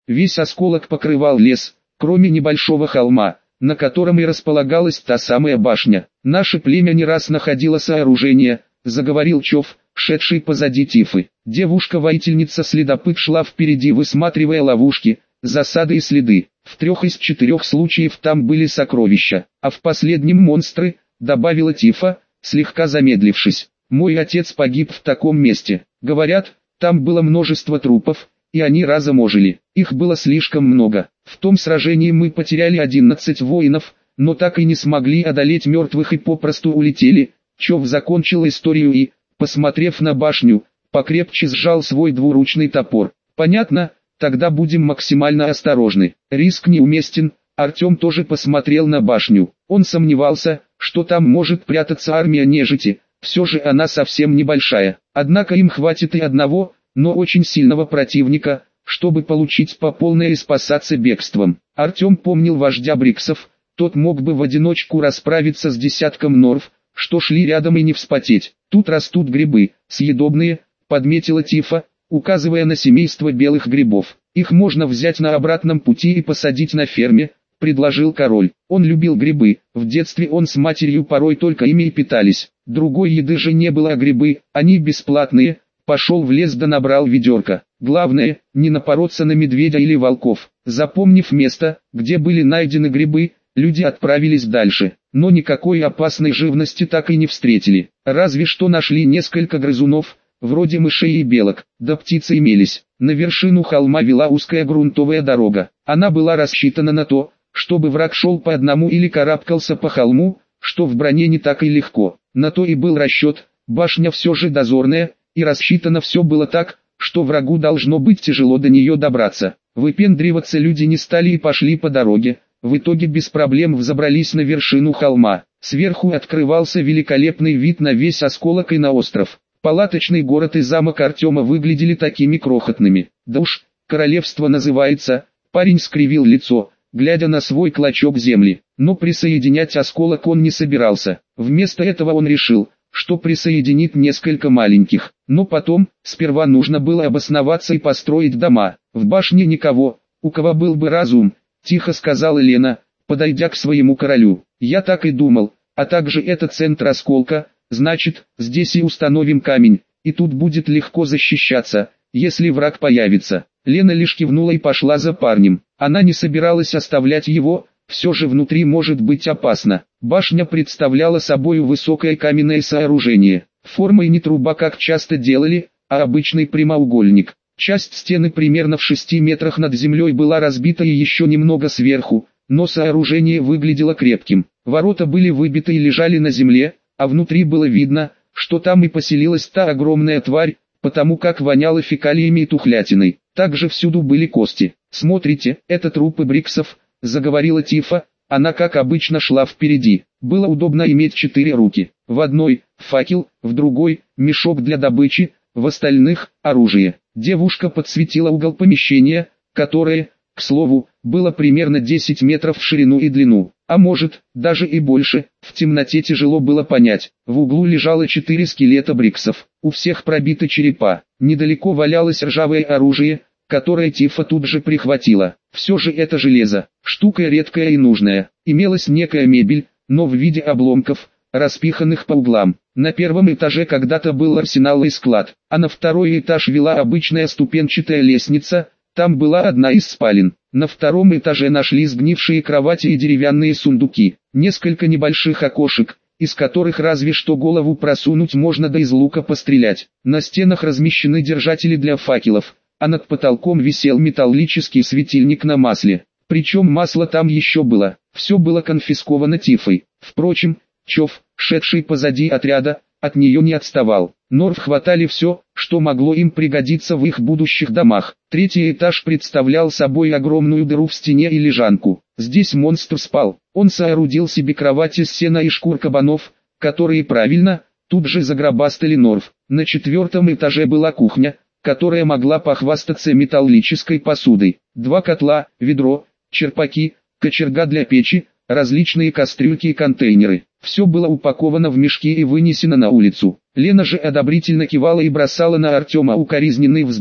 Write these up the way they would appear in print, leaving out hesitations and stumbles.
Весь осколок покрывал лес, кроме небольшого холма, на котором и располагалась та самая башня. «Наше племя не раз находило сооружение», — заговорил Чов, шедший позади Тифы. Девушка-воительница-следопыт шла впереди, высматривая ловушки, засады и следы. В 3 из 4 случаев там были сокровища, а в последнем монстры, добавила Тифа, слегка замедлившись. «Мой отец погиб в таком месте. Говорят, там было множество трупов, и они разом ожили. Их было слишком много. В том сражении мы потеряли 11 воинов, но так и не смогли одолеть мертвых и попросту улетели». Чов закончил историю и, посмотрев на башню, покрепче сжал свой двуручный топор. «Понятно, тогда будем максимально осторожны. Риск неуместен». Артем тоже посмотрел на башню. Он сомневался, что там может прятаться армия нежити, все же она совсем небольшая. Однако им хватит и одного, но очень сильного противника, чтобы получить по полной и спасаться бегством. Артем помнил вождя Бриксов, тот мог бы в одиночку расправиться с десятком норв, что шли рядом, и не вспотеть. «Тут растут грибы, съедобные», — подметила Тифа, указывая на семейство белых грибов. «Их можно взять на обратном пути и посадить на ферме», — предложил король. Он любил грибы, в детстве он с матерью порой только ими и питались. Другой еды же не было, а грибы, они бесплатные. Пошел в лес да набрал ведерко. Главное, не напороться на медведя или волков. Запомнив место, где были найдены грибы, люди отправились дальше, но никакой опасной живности так и не встретили. Разве что нашли несколько грызунов, вроде мышей и белок, да птицы имелись. На вершину холма вела узкая грунтовая дорога. Она была рассчитана на то, чтобы враг шел по одному или карабкался по холму, что в броне не так и легко. На то и был расчет, башня все же дозорная, и рассчитано все было так, что врагу должно быть тяжело до нее добраться. Выпендриваться люди не стали и пошли по дороге. В итоге без проблем взобрались на вершину холма. Сверху открывался великолепный вид на весь осколок и на остров. Палаточный город и замок Артема выглядели такими крохотными. «Да уж, королевство называется», — парень скривил лицо, глядя на свой клочок земли. Но присоединять осколок он не собирался. Вместо этого он решил, что присоединит несколько маленьких. Но потом, сперва нужно было обосноваться и построить дома. «В башне никого, у кого был бы разум», — тихо сказала Лена, подойдя к своему королю. «Я так и думал, а также это центр осколка, значит, здесь и установим камень, и тут будет легко защищаться, если враг появится». Лена лишь кивнула и пошла за парнем. Она не собиралась оставлять его, все же внутри может быть опасно. Башня представляла собой высокое каменное сооружение, формой не труба, как часто делали, а обычный прямоугольник. Часть стены примерно в 6 метрах над землей была разбита и еще немного сверху, но сооружение выглядело крепким. Ворота были выбиты и лежали на земле, а внутри было видно, что там и поселилась та огромная тварь, потому как воняло фекалиями и тухлятиной. Также всюду были кости. «Смотрите, это трупы Бриксов», — заговорила Тифа, она как обычно шла впереди. Было удобно иметь 4 руки. В одной — факел, в другой — мешок для добычи, в остальных — оружие. Девушка подсветила угол помещения, которое, к слову, было примерно 10 метров в ширину и длину, а может, даже и больше. В темноте тяжело было понять. В углу лежало 4 скелета Бриксов, у всех пробиты черепа. Недалеко валялось ржавое оружие, которое Тифа тут же прихватила. Все же это железо, штука редкая и нужная. Имелась некая мебель, но в виде обломков, распиханных по углам. На первом этаже когда-то был арсенал и склад, а на второй этаж вела обычная ступенчатая лестница, там была одна из спален. На втором этаже нашли сгнившие кровати и деревянные сундуки, несколько небольших окошек, из которых разве что голову просунуть можно, да из лука пострелять. На стенах размещены держатели для факелов, а над потолком висел металлический светильник на масле. Причем масло там еще было, все было конфисковано Тифой. Впрочем, Чов, шедший позади отряда, от нее не отставал. Норв хватали все, что могло им пригодиться в их будущих домах. Третий этаж представлял собой огромную дыру в стене и лежанку. Здесь монстр спал. Он соорудил себе кровать из сена и шкур кабанов, которые правильно, тут же загробастали Норв. На 4-м этаже была кухня, которая могла похвастаться металлической посудой. 2 котла, ведро, черпаки, кочерга для печи, различные кастрюльки и контейнеры. Все было упаковано в мешки и вынесено на улицу. Лена же одобрительно кивала и бросала на Артема укоризненный взгляд,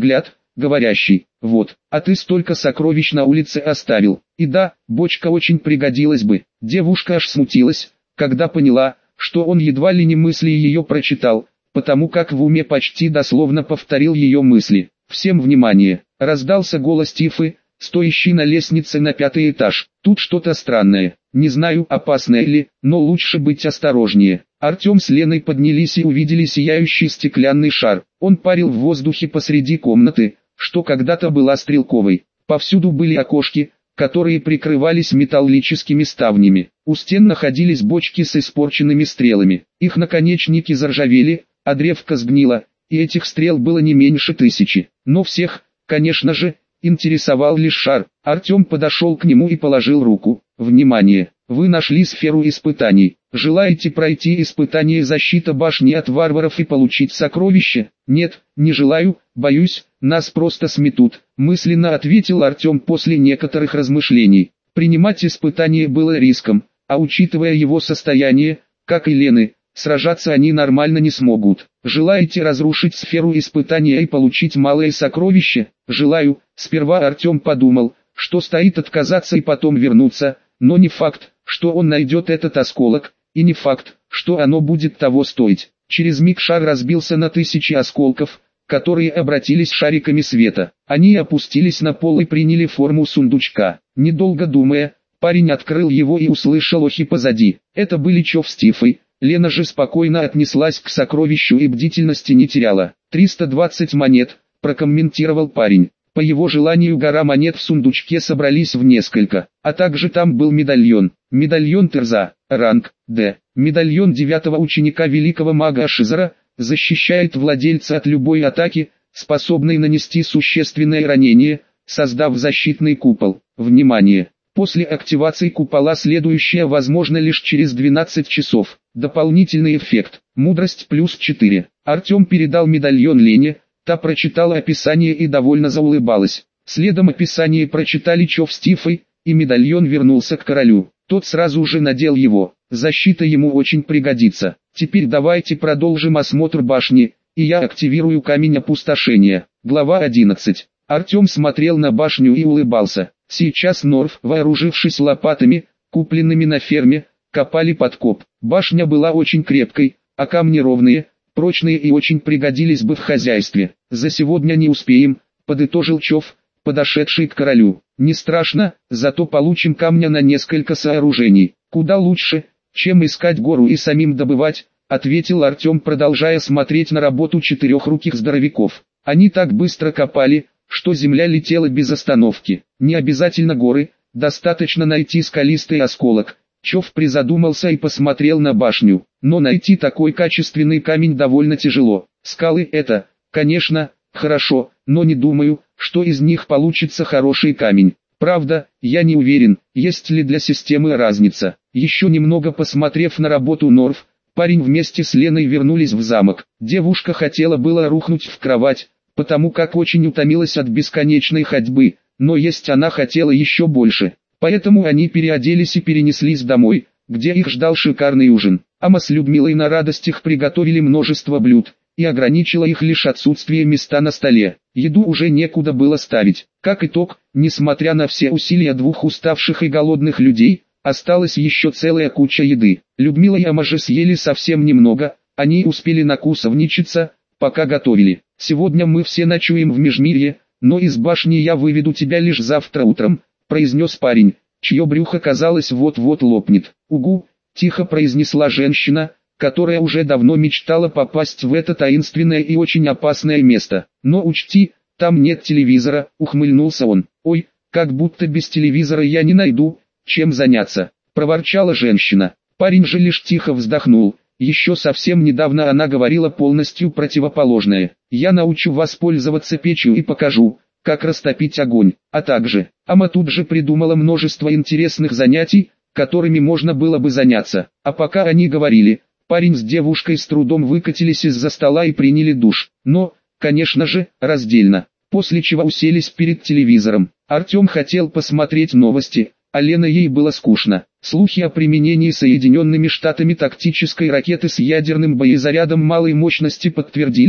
говорящий: «Вот, а ты столько сокровищ на улице оставил». И да, бочка очень пригодилась бы. Девушка аж смутилась, когда поняла, что он едва ли не мысли ее прочитал, потому как в уме почти дословно повторил ее мысли. «Всем внимание!» — раздался голос Тифы, стоящий на лестнице на 5-й этаж. «Тут что-то странное. Не знаю, опасное ли, но лучше быть осторожнее». Артем с Леной поднялись и увидели сияющий стеклянный шар. Он парил в воздухе посреди комнаты, что когда-то была стрелковой. Повсюду были окошки, которые прикрывались металлическими ставнями. У стен находились бочки с испорченными стрелами. Их наконечники заржавели, а древко сгнило, и этих стрел было не меньше 1000. Но всех, конечно же, интересовал лишь шар. Артем подошел к нему и положил руку. «Внимание! Вы нашли сферу испытаний. Желаете пройти испытание защита башни от варваров и получить сокровище?» «Нет, не желаю, боюсь, нас просто сметут», мысленно ответил Артем после некоторых размышлений. Принимать испытание было риском, а учитывая его состояние, как и Лены, сражаться они нормально не смогут. «Желаете разрушить сферу испытания и получить малое сокровище?» «Желаю». Сперва Артем подумал, что стоит отказаться и потом вернуться, но не факт, что он найдет этот осколок, и не факт, что оно будет того стоить. Через миг шар разбился на 1000 осколков, которые обратились шариками света. Они опустились на пол и приняли форму сундучка. Недолго думая, парень открыл его и услышал охи позади. Это были Чов с Тифой. Лена же спокойно отнеслась к сокровищу и бдительности не теряла. 320 монет, прокомментировал парень. По его желанию гора монет в сундучке собрались в несколько, а также там был медальон. Медальон Терза, ранг D. Медальон 9-го ученика великого мага Шизара, защищает владельца от любой атаки, способной нанести существенное ранение, создав защитный купол. Внимание! После активации купола следующее возможно лишь через 12 часов. Дополнительный эффект. Мудрость плюс 4. Артем передал медальон Лене, та прочитала описание и довольно заулыбалась. Следом описание прочитали Чов с Тифой, и медальон вернулся к королю. Тот сразу же надел его. Защита ему очень пригодится. Теперь давайте продолжим осмотр башни, и я активирую камень опустошения. Глава 11. Артем смотрел на башню и улыбался. Сейчас Норф, вооружившись лопатами, купленными на ферме, копали подкоп. Башня была очень крепкой, а камни ровные, прочные и очень пригодились бы в хозяйстве. «За сегодня не успеем», — подытожил Чов, подошедший к королю. «Не страшно, зато получим камня на несколько сооружений. Куда лучше, чем искать гору и самим добывать», — ответил Артем, продолжая смотреть на работу четырехруких здоровяков. Они так быстро копали, что земля летела без остановки. Не обязательно горы, достаточно найти скалистый осколок. Чов призадумался и посмотрел на башню. Но найти такой качественный камень довольно тяжело. Скалы это, конечно, хорошо, но не думаю, что из них получится хороший камень. Правда, я не уверен, есть ли для системы разница. Еще немного посмотрев на работу Норф, парень вместе с Леной вернулись в замок. Девушка хотела было рухнуть в кровать, потому как очень утомилась от бесконечной ходьбы, но есть она хотела еще больше. Поэтому они переоделись и перенеслись домой, где их ждал шикарный ужин. Ама с Людмилой на радостях приготовили множество блюд, и ограничило их лишь отсутствие места на столе. Еду уже некуда было ставить. Как итог, несмотря на все усилия двух уставших и голодных людей, осталась еще целая куча еды. Людмила и Ама же съели совсем немного, они успели накусовничаться, пока готовили. «Сегодня мы все ночуем в Межмирье, но из башни я выведу тебя лишь завтра утром», произнес парень, чье брюхо казалось вот-вот лопнет. «Угу», тихо произнесла женщина, которая уже давно мечтала попасть в это таинственное и очень опасное место. «Но учти, там нет телевизора», ухмыльнулся он. «Ой, как будто без телевизора я не найду, чем заняться», проворчала женщина. Парень же лишь тихо вздохнул. Еще совсем недавно она говорила полностью противоположное. «Я научу вас пользоваться печью и покажу, как растопить огонь». А также, Ама тут же придумала множество интересных занятий, которыми можно было бы заняться. А пока они говорили, парень с девушкой с трудом выкатились из-за стола и приняли душ. Но, конечно же, раздельно. После чего уселись перед телевизором. Артем хотел посмотреть новости, а Лена ей было скучно. Слухи о применении Соединенными Штатами тактической ракеты с ядерным боезарядом малой мощности подтвердились,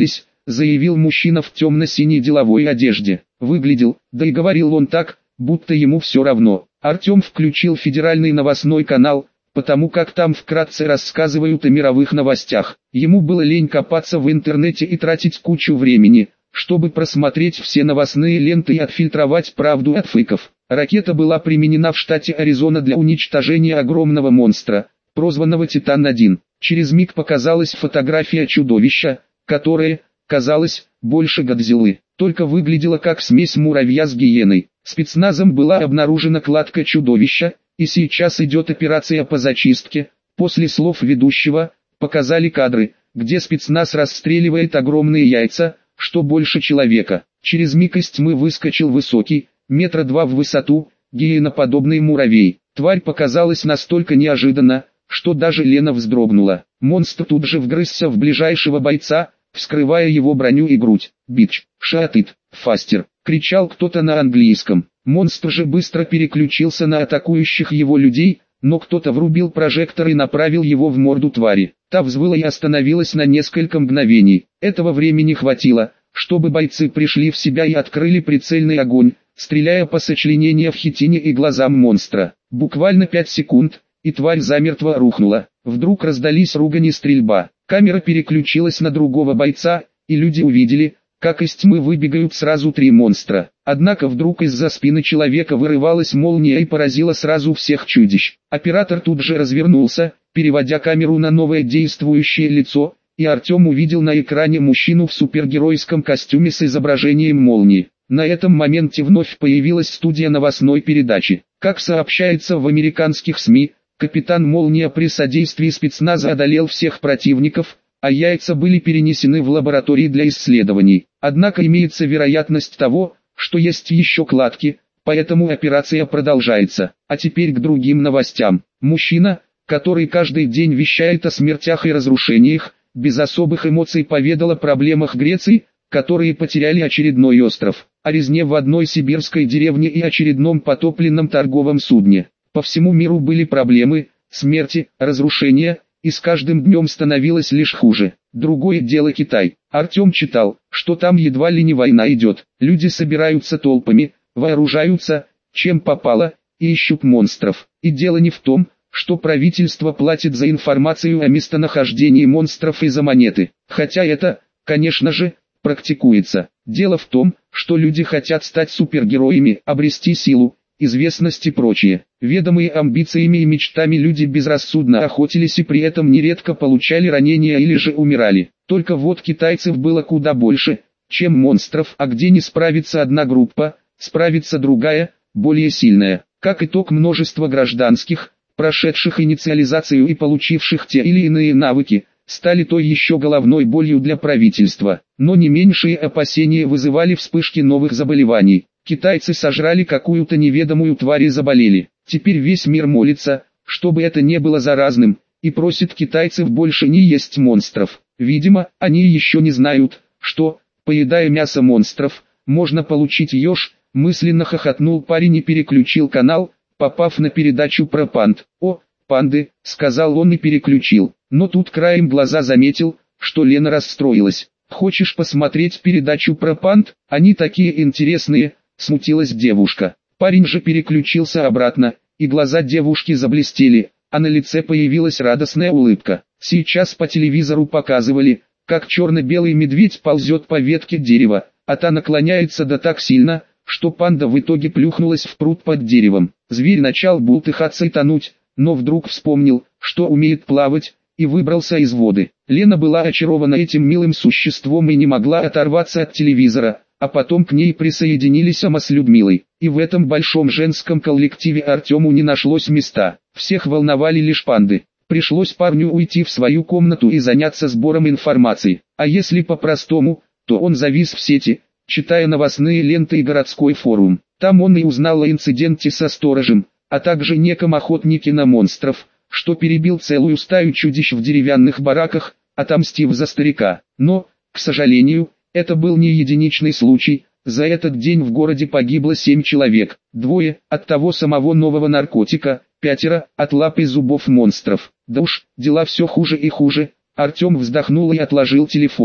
заявил мужчина в темно-синей деловой одежде. Выглядел, да и говорил он так, будто ему все равно. Артем включил федеральный новостной канал, потому как там вкратце рассказывают о мировых новостях. Ему было лень копаться в интернете и тратить кучу времени, чтобы просмотреть все новостные ленты и отфильтровать правду от фейков. Ракета была применена в штате Аризона для уничтожения огромного монстра, прозванного Титан-1. Через миг показалась фотография чудовища, которое, казалось, больше Годзиллы, только выглядело как смесь муравья с гиеной. Спецназом была обнаружена кладка чудовища, и сейчас идет операция по зачистке. После слов ведущего, показали кадры, где спецназ расстреливает огромные яйца, что больше человека. Через миг из тьмы выскочил высокий, 2 метра в высоту, гиеноподобный муравей. Тварь показалась настолько неожиданно, что даже Лена вздрогнула. Монстр тут же вгрызся в ближайшего бойца, вскрывая его броню и грудь. «Бич, шатыт, фастер!» — кричал кто-то на английском. Монстр же быстро переключился на атакующих его людей, но кто-то врубил прожектор и направил его в морду твари. Та взвыла и остановилась на несколько мгновений. Этого времени хватило, чтобы бойцы пришли в себя и открыли прицельный огонь, стреляя по сочленениям в хитине и глазам монстра. Буквально 5 секунд, и тварь замертво рухнула. Вдруг раздались ругань и стрельба. Камера переключилась на другого бойца, и люди увидели, как из тьмы выбегают сразу 3 монстра. Однако вдруг из-за спины человека вырывалась молния и поразила сразу всех чудищ. Оператор тут же развернулся, переводя камеру на новое действующее лицо, и Артем увидел на экране мужчину в супергеройском костюме с изображением молнии. На этом моменте вновь появилась студия новостной передачи. Как сообщается в американских СМИ, капитан Молния при содействии спецназа одолел всех противников, а яйца были перенесены в лаборатории для исследований. Однако имеется вероятность того, что есть еще кладки, поэтому операция продолжается. А теперь к другим новостям. Мужчина, который каждый день вещает о смертях и разрушениях, без особых эмоций поведал о проблемах Греции, которые потеряли очередной остров, о резне в одной сибирской деревне и очередном потопленном торговом судне. По всему миру были проблемы, смерти, разрушения, и с каждым днем становилось лишь хуже. Другое дело Китай. Артем читал, что там едва ли не война идет. Люди собираются толпами, вооружаются, чем попало, и ищут монстров. И дело не в том, что правительство платит за информацию о местонахождении монстров и за монеты. Хотя это, конечно же, практикуется. Дело в том, что люди хотят стать супергероями, обрести силу, известность и прочее. Ведомые амбициями и мечтами люди безрассудно охотились и при этом нередко получали ранения или же умирали. Только вот китайцев было куда больше, чем монстров, а где не справится одна группа, справится другая, более сильная. Как итог, множество гражданских, прошедших инициализацию и получивших те или иные навыки, стали той еще головной болью для правительства. Но не меньшие опасения вызывали вспышки новых заболеваний. Китайцы сожрали какую-то неведомую тварь и заболели. Теперь весь мир молится, чтобы это не было заразным, и просит китайцев больше не есть монстров. Видимо, они еще не знают, что, поедая мясо монстров, можно получить еж. Мысленно хохотнул парень и переключил канал, попав на передачу про панд. «О, панды», — сказал он и переключил. Но тут краем глаза заметил, что Лена расстроилась. «Хочешь посмотреть передачу про панд? Они такие интересные», — смутилась девушка. Парень же переключился обратно, и глаза девушки заблестели, а на лице появилась радостная улыбка. Сейчас по телевизору показывали, как черно-белый медведь ползет по ветке дерева, а та наклоняется да так сильно, что панда в итоге плюхнулась в пруд под деревом. Зверь начал бултыхаться и тонуть, но вдруг вспомнил, что умеет плавать, и выбрался из воды. Лена была очарована этим милым существом и не могла оторваться от телевизора, а потом к ней присоединились Ама с Людмилой. И в этом большом женском коллективе Артему не нашлось места. Всех волновали лишь панды. Пришлось парню уйти в свою комнату и заняться сбором информации. А если по-простому, то он завис в сети, читая новостные ленты и городской форум. Там он и узнал о инциденте со сторожем, а также неком охотнике на монстров, что перебил целую стаю чудищ в деревянных бараках, отомстив за старика. Но, к сожалению, это был не единичный случай. За этот день в городе погибло 7 человек, 2 от того самого нового наркотика, 5 от лап и зубов монстров. Да уж, дела все хуже и хуже. Артем вздохнул и отложил телефон.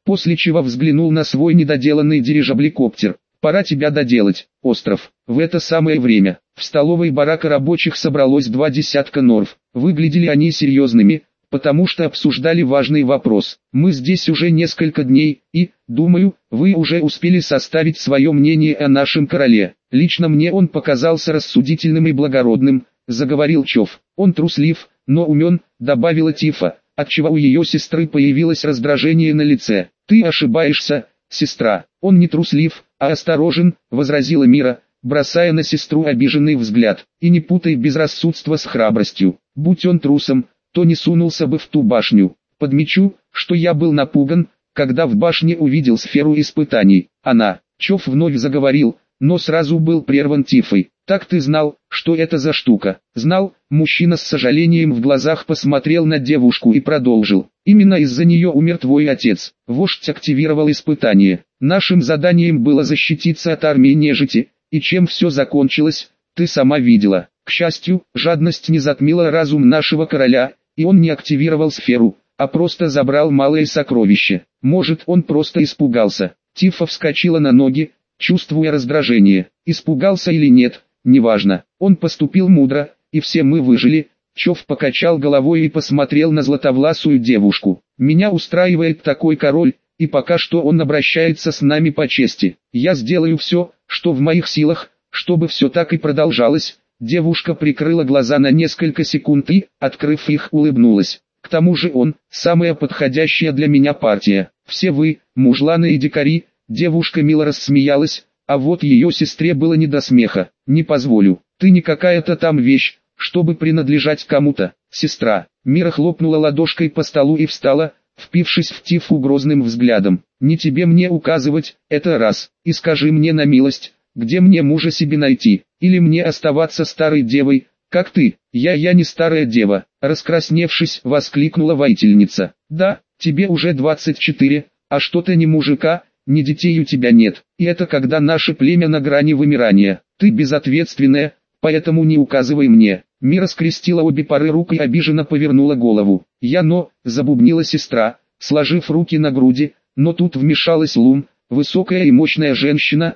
после чего взглянул на свой недоделанный дирижаблекоптер. «Пора тебя доделать, остров». В это самое время, в столовой барака рабочих собралось 20 норов. Выглядели они серьезными, потому что обсуждали важный вопрос. «Мы здесь уже несколько дней, и, думаю, вы уже успели составить свое мнение о нашем короле. Лично мне он показался рассудительным и благородным», — заговорил Чов. «Он труслив, но умен», — добавила Тифа, отчего у ее сестры появилось раздражение на лице. «Ты ошибаешься, сестра, он не труслив, а осторожен», — возразила Мира, бросая на сестру обиженный взгляд. «И не путай безрассудство с храбростью. Будь он трусом, то не сунулся бы в ту башню. Подмечу, что я был напуган, когда в башне увидел сферу испытаний. Она». Чов вновь заговорил, но сразу был прерван Тифой. «Так ты знал, что это за штука?» «Знал». Мужчина с сожалением в глазах посмотрел на девушку и продолжил. «Именно из-за нее умер твой отец. Вождь активировал испытание. Нашим заданием было защититься от армии нежити, и чем все закончилось, ты сама видела. К счастью, жадность не затмила разум нашего короля, и он не активировал сферу, а просто забрал малое сокровище. Может, он просто испугался». Тифа вскочила на ноги, чувствуя раздражение. Испугался или нет, неважно. Он поступил мудро, и все мы выжили. Чов покачал головой и посмотрел на златовласую девушку. «Меня устраивает такой король, и пока что он обращается с нами по чести. Я сделаю все, что в моих силах, чтобы все так и продолжалось». Девушка прикрыла глаза на несколько секунд и, открыв их, улыбнулась. «К тому же он, самая подходящая для меня партия. Все вы, мужланы и дикари». Девушка мило рассмеялась, а вот ее сестре было не до смеха. «Не позволю, ты не какая-то там вещь, чтобы принадлежать кому-то, сестра». Мира хлопнула ладошкой по столу и встала, впившись в Тифу грозным взглядом. «Не тебе мне указывать, это раз. И скажи мне на милость, где мне мужа себе найти, или мне оставаться старой девой, как ты?» Я не старая дева», — раскрасневшись, воскликнула воительница. «Да, тебе уже 24, а что ты не мужика, ни детей у тебя нет, и это когда наше племя на грани вымирания. Ты безответственная, поэтому не указывай мне». Мира скрестила обе пары рук и обиженно повернула голову. Забубнила сестра, сложив руки на груди, но тут вмешалась Лум, высокая и мощная женщина,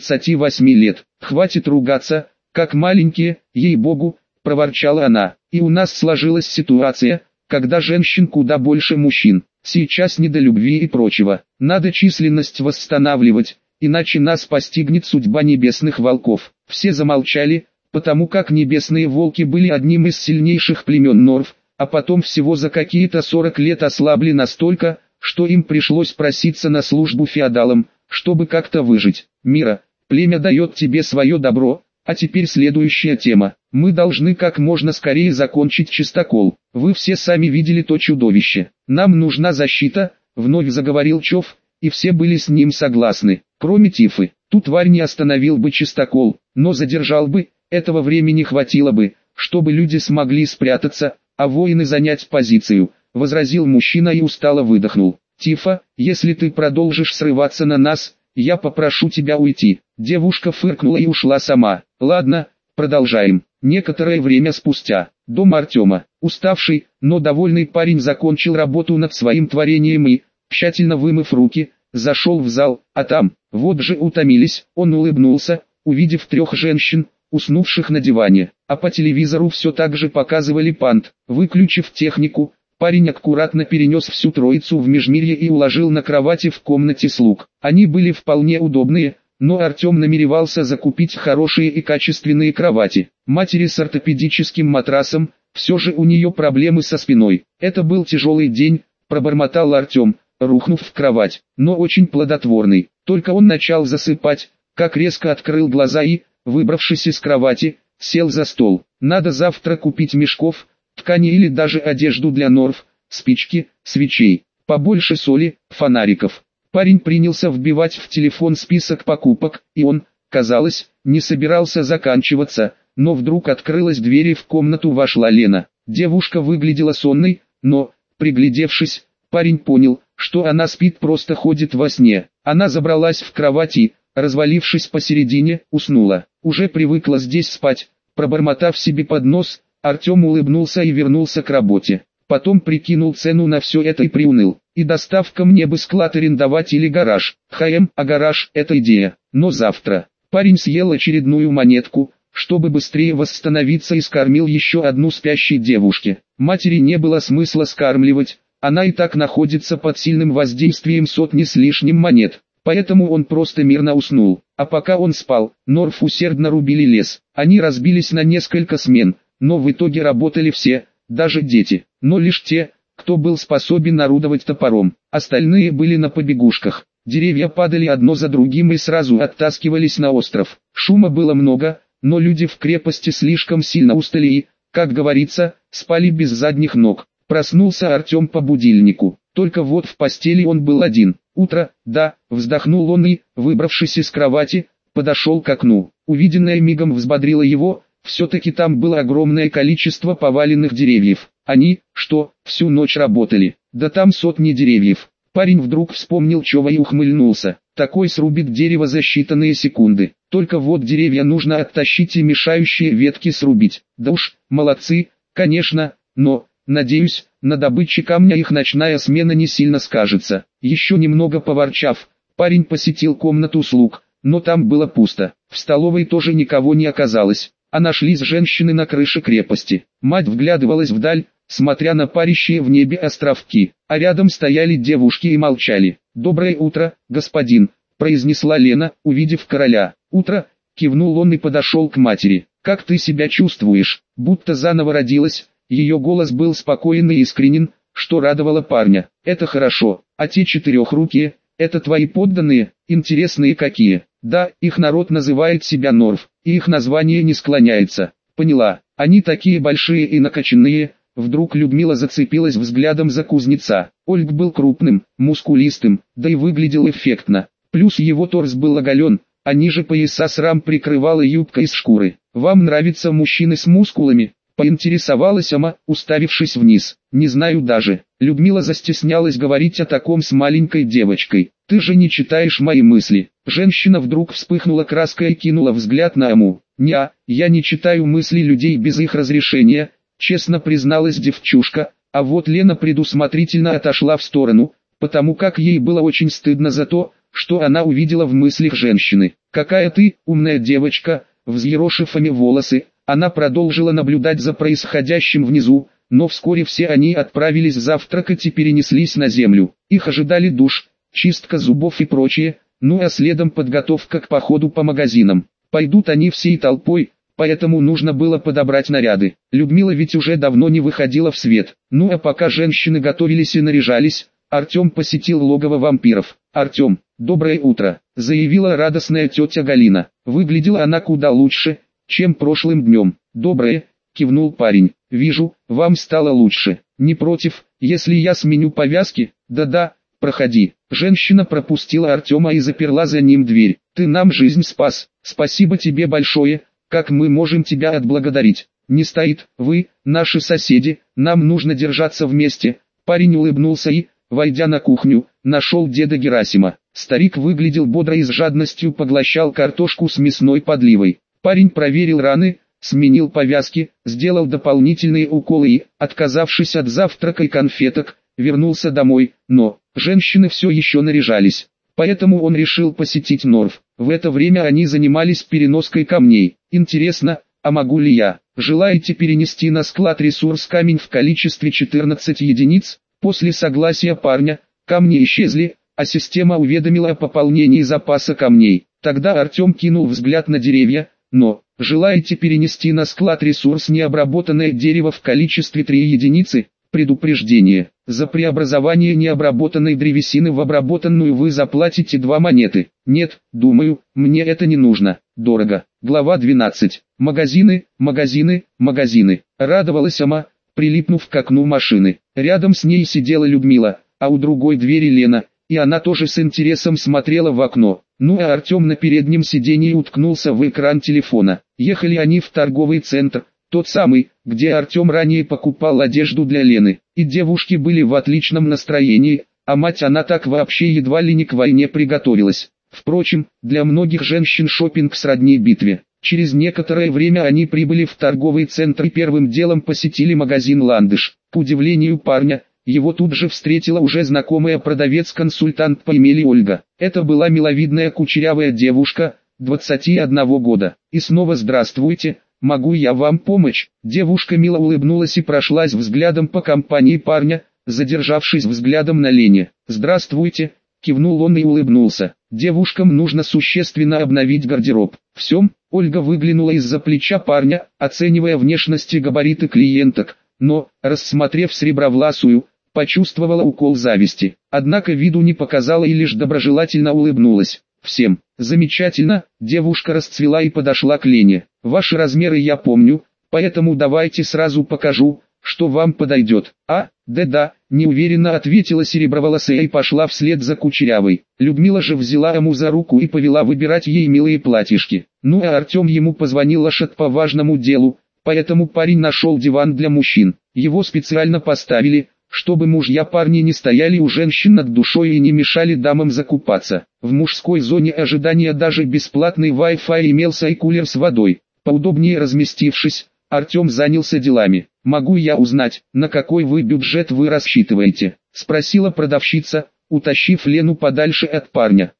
38 лет. «Хватит ругаться, как маленькие, ей-богу», — проворчала она. «И у нас сложилась ситуация, когда женщин куда больше мужчин. Сейчас не до любви и прочего. Надо численность восстанавливать, иначе нас постигнет судьба небесных волков». Все замолчали, потому как небесные волки были одним из сильнейших племен норов, а потом всего за какие-то 40 лет ослабли настолько, что им пришлось проситься на службу феодалам, чтобы как-то выжить. «Мира, племя дает тебе свое добро, а теперь следующая тема. Мы должны как можно скорее закончить чистокол. Вы все сами видели то чудовище. Нам нужна защита», — вновь заговорил Чов, и все были с ним согласны, кроме Тифы. «Ту тварь не остановил бы чистокол, но задержал бы, этого времени хватило бы, чтобы люди смогли спрятаться, а воины занять позицию», — возразил мужчина и устало выдохнул. «Тифа, если ты продолжишь срываться на нас, я попрошу тебя уйти». Девушка фыркнула и ушла сама. «Ладно, продолжаем». Некоторое время спустя, дом Артема. Уставший, но довольный парень закончил работу над своим творением и, тщательно вымыв руки, зашел в зал, а там, вот же утомились, он улыбнулся, увидев 3 женщин, уснувших на диване, а по телевизору все так же показывали пант. Выключив технику, парень аккуратно перенес всю троицу в межмирье и уложил на кровати в комнате слуг. Они были вполне удобные, но Артем намеревался закупить хорошие и качественные кровати. Матери с ортопедическим матрасом, все же у нее проблемы со спиной. «Это был тяжелый день», — пробормотал Артем, рухнув в кровать, но очень плодотворный. Только он начал засыпать, как резко открыл глаза и, выбравшись из кровати, сел за стол. «Надо завтра купить мешков, ткани или даже одежду для норов, спички, свечей, побольше соли, фонариков». Парень принялся вбивать в телефон список покупок, и он, казалось, не собирался заканчиваться, но вдруг открылась дверь и в комнату вошла Лена. Девушка выглядела сонной, но, приглядевшись, парень понял, что она спит, просто ходит во сне. Она забралась в кровать и, развалившись посередине, уснула. «Уже привыкла здесь спать», пробормотав себе под нос, Артем улыбнулся и вернулся к работе. Потом прикинул цену на все это и приуныл. И доставка мне бы склад арендовать или гараж. А гараж – это идея. Но завтра. Парень съел очередную монетку, чтобы быстрее восстановиться, и скормил еще одну спящей девушке. Матери не было смысла скармливать, она и так находится под сильным воздействием сотни с лишним монет. Поэтому он просто мирно уснул. А пока он спал, Норф усердно рубили лес. Они разбились на несколько смен, но в итоге работали все, даже дети. Но лишь те, кто был способен орудовать топором. Остальные были на побегушках. Деревья падали одно за другим и сразу оттаскивались на остров. Шума было много, но люди в крепости слишком сильно устали и, как говорится, спали без задних ног. Проснулся Артем по будильнику. Только вот в постели он был один. Утро, да, вздохнул он и, выбравшись из кровати, подошел к окну. Увиденное мигом взбодрило его, все-таки там было огромное количество поваленных деревьев. Они, что, всю ночь работали? Да там сотни деревьев. Парень вдруг вспомнил Чова и ухмыльнулся. Такой срубит дерево за считанные секунды. Только вот деревья нужно оттащить и мешающие ветки срубить. Да уж, молодцы, конечно, но, надеюсь, на добыче камня их ночная смена не сильно скажется. Еще немного поворчав, парень посетил комнату слуг, но там было пусто. В столовой тоже никого не оказалось, а нашлись женщины на крыше крепости. Мать вглядывалась вдаль, смотря на парящие в небе островки, а рядом стояли девушки и молчали. «Доброе утро, господин», — произнесла Лена, увидев короля. «Утро», — кивнул он и подошел к матери. «Как ты себя чувствуешь?» Будто заново родилась, ее голос был спокоен и искренен, что радовало парня. «Это хорошо, а те четырехрукие, это твои подданные, интересные какие?» «Да, их народ называет себя Норф, и их название не склоняется». «Поняла, они такие большие и накачанные». Вдруг Людмила зацепилась взглядом за кузнеца. Ольг был крупным, мускулистым, да и выглядел эффектно. Плюс его торс был оголен, а ниже пояса срам прикрывала юбка из шкуры. «Вам нравятся мужчины с мускулами?» — поинтересовалась Ама, уставившись вниз. «Не знаю даже». Людмила застеснялась говорить о таком с маленькой девочкой. «Ты же не читаешь мои мысли». Женщина вдруг вспыхнула краской и кинула взгляд на Аму. «Неа, я не читаю мысли людей без их разрешения», — честно призналась девчушка, а вот Лена предусмотрительно отошла в сторону, потому как ей было очень стыдно за то, что она увидела в мыслях женщины. «Какая ты, умная девочка», взъерошив Аме волосы, она продолжила наблюдать за происходящим внизу, но вскоре все они отправились завтракать и перенеслись на землю. Их ожидали душ, чистка зубов и прочее, ну а следом подготовка к походу по магазинам. Пойдут они всей толпой, поэтому нужно было подобрать наряды. Людмила ведь уже давно не выходила в свет. Ну а пока женщины готовились и наряжались, Артем посетил логово вампиров. «Артем, доброе утро», — заявила радостная тетя Галина. Выглядела она куда лучше, чем прошлым днем. «Доброе», — кивнул парень. «Вижу, вам стало лучше. Не против, если я сменю повязки?» «Да-да, проходи». Женщина пропустила Артема и заперла за ним дверь. «Ты нам жизнь спас. Спасибо тебе большое. Как мы можем тебя отблагодарить?» «Не стоит, вы, наши соседи, нам нужно держаться вместе». Парень улыбнулся и, войдя на кухню, нашел деда Герасима. Старик выглядел бодро и с жадностью поглощал картошку с мясной подливой. Парень проверил раны, сменил повязки, сделал дополнительные уколы и, отказавшись от завтрака и конфеток, вернулся домой, но женщины все еще наряжались. Поэтому он решил посетить Норф. В это время они занимались переноской камней. «Интересно, а могу ли я? Желаете перенести на склад ресурс камень в количестве 14 единиц?» После согласия парня, камни исчезли, а система уведомила о пополнении запаса камней. Тогда Артем кинул взгляд на деревья, но, желаете перенести на склад ресурс необработанное дерево в количестве 3 единицы? Предупреждение. За преобразование необработанной древесины в обработанную вы заплатите 2 монеты. Нет, думаю, мне это не нужно. Дорого. Глава 12. Магазины, магазины, магазины. Радовалась Ама, прилипнув к окну машины. Рядом с ней сидела Людмила, а у другой двери Лена, и она тоже с интересом смотрела в окно. Ну а Артем на переднем сиденье уткнулся в экран телефона. Ехали они в торговый центр, тот самый, где Артем ранее покупал одежду для Лены. И девушки были в отличном настроении, а мать она так вообще едва ли не к войне приготовилась. Впрочем, для многих женщин шопинг сродни битве. Через некоторое время они прибыли в торговый центр и первым делом посетили магазин «Ландыш». К удивлению парня, его тут же встретила уже знакомая продавец-консультант по имени Ольга. Это была миловидная кучерявая девушка, 21 года. И снова здравствуйте, могу я вам помочь? Девушка мило улыбнулась и прошлась взглядом по компании парня, задержавшись взглядом на Лене. Здравствуйте, кивнул он и улыбнулся. Девушкам нужно существенно обновить гардероб. Всем, Ольга выглянула из-за плеча парня, оценивая внешность и габариты клиенток, но, рассмотрев сребровласую, почувствовала укол зависти. Однако виду не показала и лишь доброжелательно улыбнулась. Всем. Замечательно, девушка расцвела и подошла к Лене. Ваши размеры я помню, поэтому давайте сразу покажу, что вам подойдет. Да, неуверенно ответила сереброволосая и пошла вслед за кучерявой. Людмила же взяла ему за руку и повела выбирать ей милые платьишки. Ну а Артем ему позвонил Ашот по важному делу, поэтому парень нашел диван для мужчин. Его специально поставили, чтобы мужья парни не стояли у женщин над душой и не мешали дамам закупаться. В мужской зоне ожидания даже бесплатный Wi-Fi имелся и кулер с водой. Поудобнее разместившись, Артем занялся делами. «Могу я узнать, на какой бюджет вы рассчитываете?» — спросила продавщица, утащив Лену подальше от парня.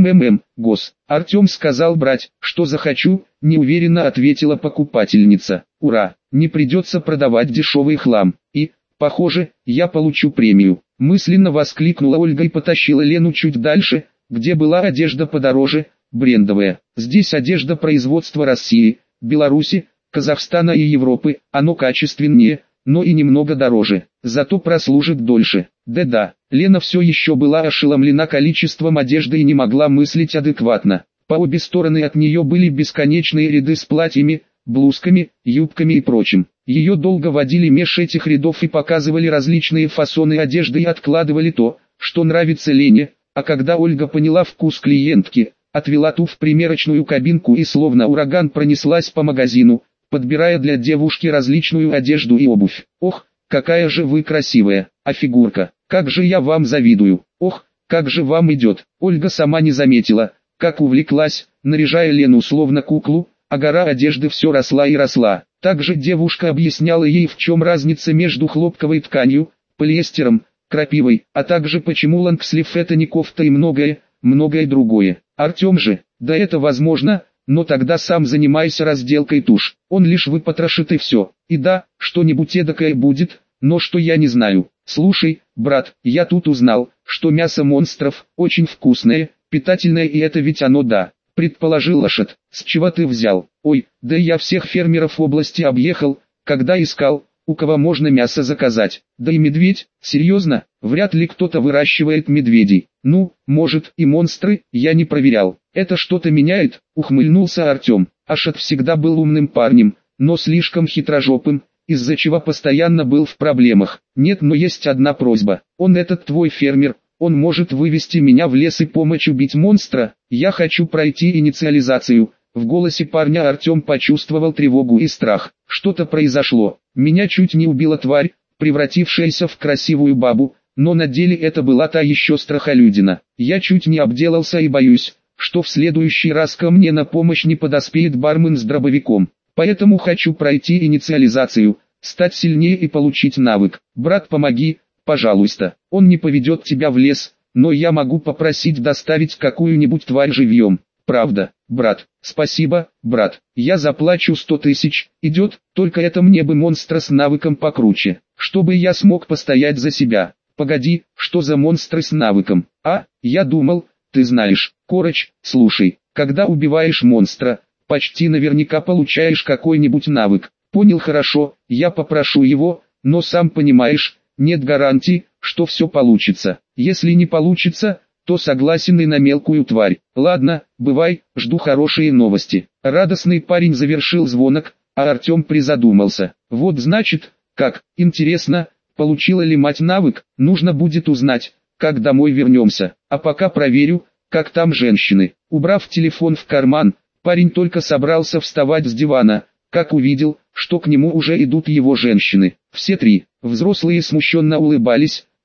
Гос. Артем сказал брать, что захочу, неуверенно ответила покупательница. Ура, не придется продавать дешевый хлам. И, похоже, я получу премию. Мысленно воскликнула Ольга и потащила Лену чуть дальше, где была одежда подороже, брендовая. Здесь одежда производства России, Беларуси, Казахстана и Европы, оно качественнее, но и немного дороже, зато прослужит дольше. Да, Лена все еще была ошеломлена количеством одежды и не могла мыслить адекватно. По обе стороны от нее были бесконечные ряды с платьями, блузками, юбками и прочим. Ее долго водили меж этих рядов и показывали различные фасоны одежды и откладывали то, что нравится Лене, а когда Ольга поняла вкус клиентки, отвела ту в примерочную кабинку и словно ураган пронеслась по магазину, подбирая для девушки различную одежду и обувь. Ох, какая же вы красивая, а фигурка, как же я вам завидую. Ох, как же вам идет. Ольга сама не заметила, как увлеклась, наряжая Лену словно куклу, а гора одежды все росла и росла. Также девушка объясняла ей, в чем разница между хлопковой тканью, полиэстером, крапивой, а также почему лонгслив это не кофта и многое другое. Артем же, да это возможно, но тогда сам занимайся разделкой туш, он лишь выпотрошит и все. И да, что-нибудь эдакое будет, но что я не знаю. Слушай, брат, я тут узнал, что мясо монстров очень вкусное, питательное, и это ведь оно, да, предположил Ашот. С чего ты взял? Ой, да я всех фермеров области объехал, когда искал, у кого можно мясо заказать. Да и медведь, серьезно, вряд ли кто-то выращивает медведей. Ну, может и монстры, я не проверял. Это что-то меняет, ухмыльнулся Артем. Ашот всегда был умным парнем, но слишком хитрожопым, из-за чего постоянно был в проблемах. Нет, но есть одна просьба. Он этот твой фермер, он может вывести меня в лес и помочь убить монстра. Я хочу пройти инициализацию. В голосе парня Артем почувствовал тревогу и страх. Что-то произошло. Меня чуть не убила тварь, превратившаяся в красивую бабу, но на деле это была та еще страхолюдина. Я чуть не обделался и боюсь, что в следующий раз ко мне на помощь не подоспеет бармен с дробовиком. Поэтому хочу пройти инициализацию, стать сильнее и получить навык. Брат, помоги, пожалуйста. Он не поведет тебя в лес, но я могу попросить доставить какую-нибудь тварь живьем. Правда, брат? Спасибо, брат. Я заплачу 100 тысяч. Идет, только это мне бы монстра с навыком покруче, чтобы я смог постоять за себя. Погоди, что за монстры с навыком? Я думал, ты знаешь. Короче, слушай, когда убиваешь монстра, почти наверняка получаешь какой-нибудь навык. Понял, хорошо, я попрошу его, но сам понимаешь, нет гарантий, что все получится. Если не получится, то согласен и на мелкую тварь. Ладно, бывай, жду хорошие новости. Радостный парень завершил звонок, а Артем призадумался. Вот значит, как, интересно, получила ли мать навык, нужно будет узнать, как домой вернемся. А пока проверю, как там женщины. Убрав телефон в карман, парень только собрался вставать с дивана, как увидел, что к нему уже идут его женщины. Все три, взрослые, смущенно улыбались,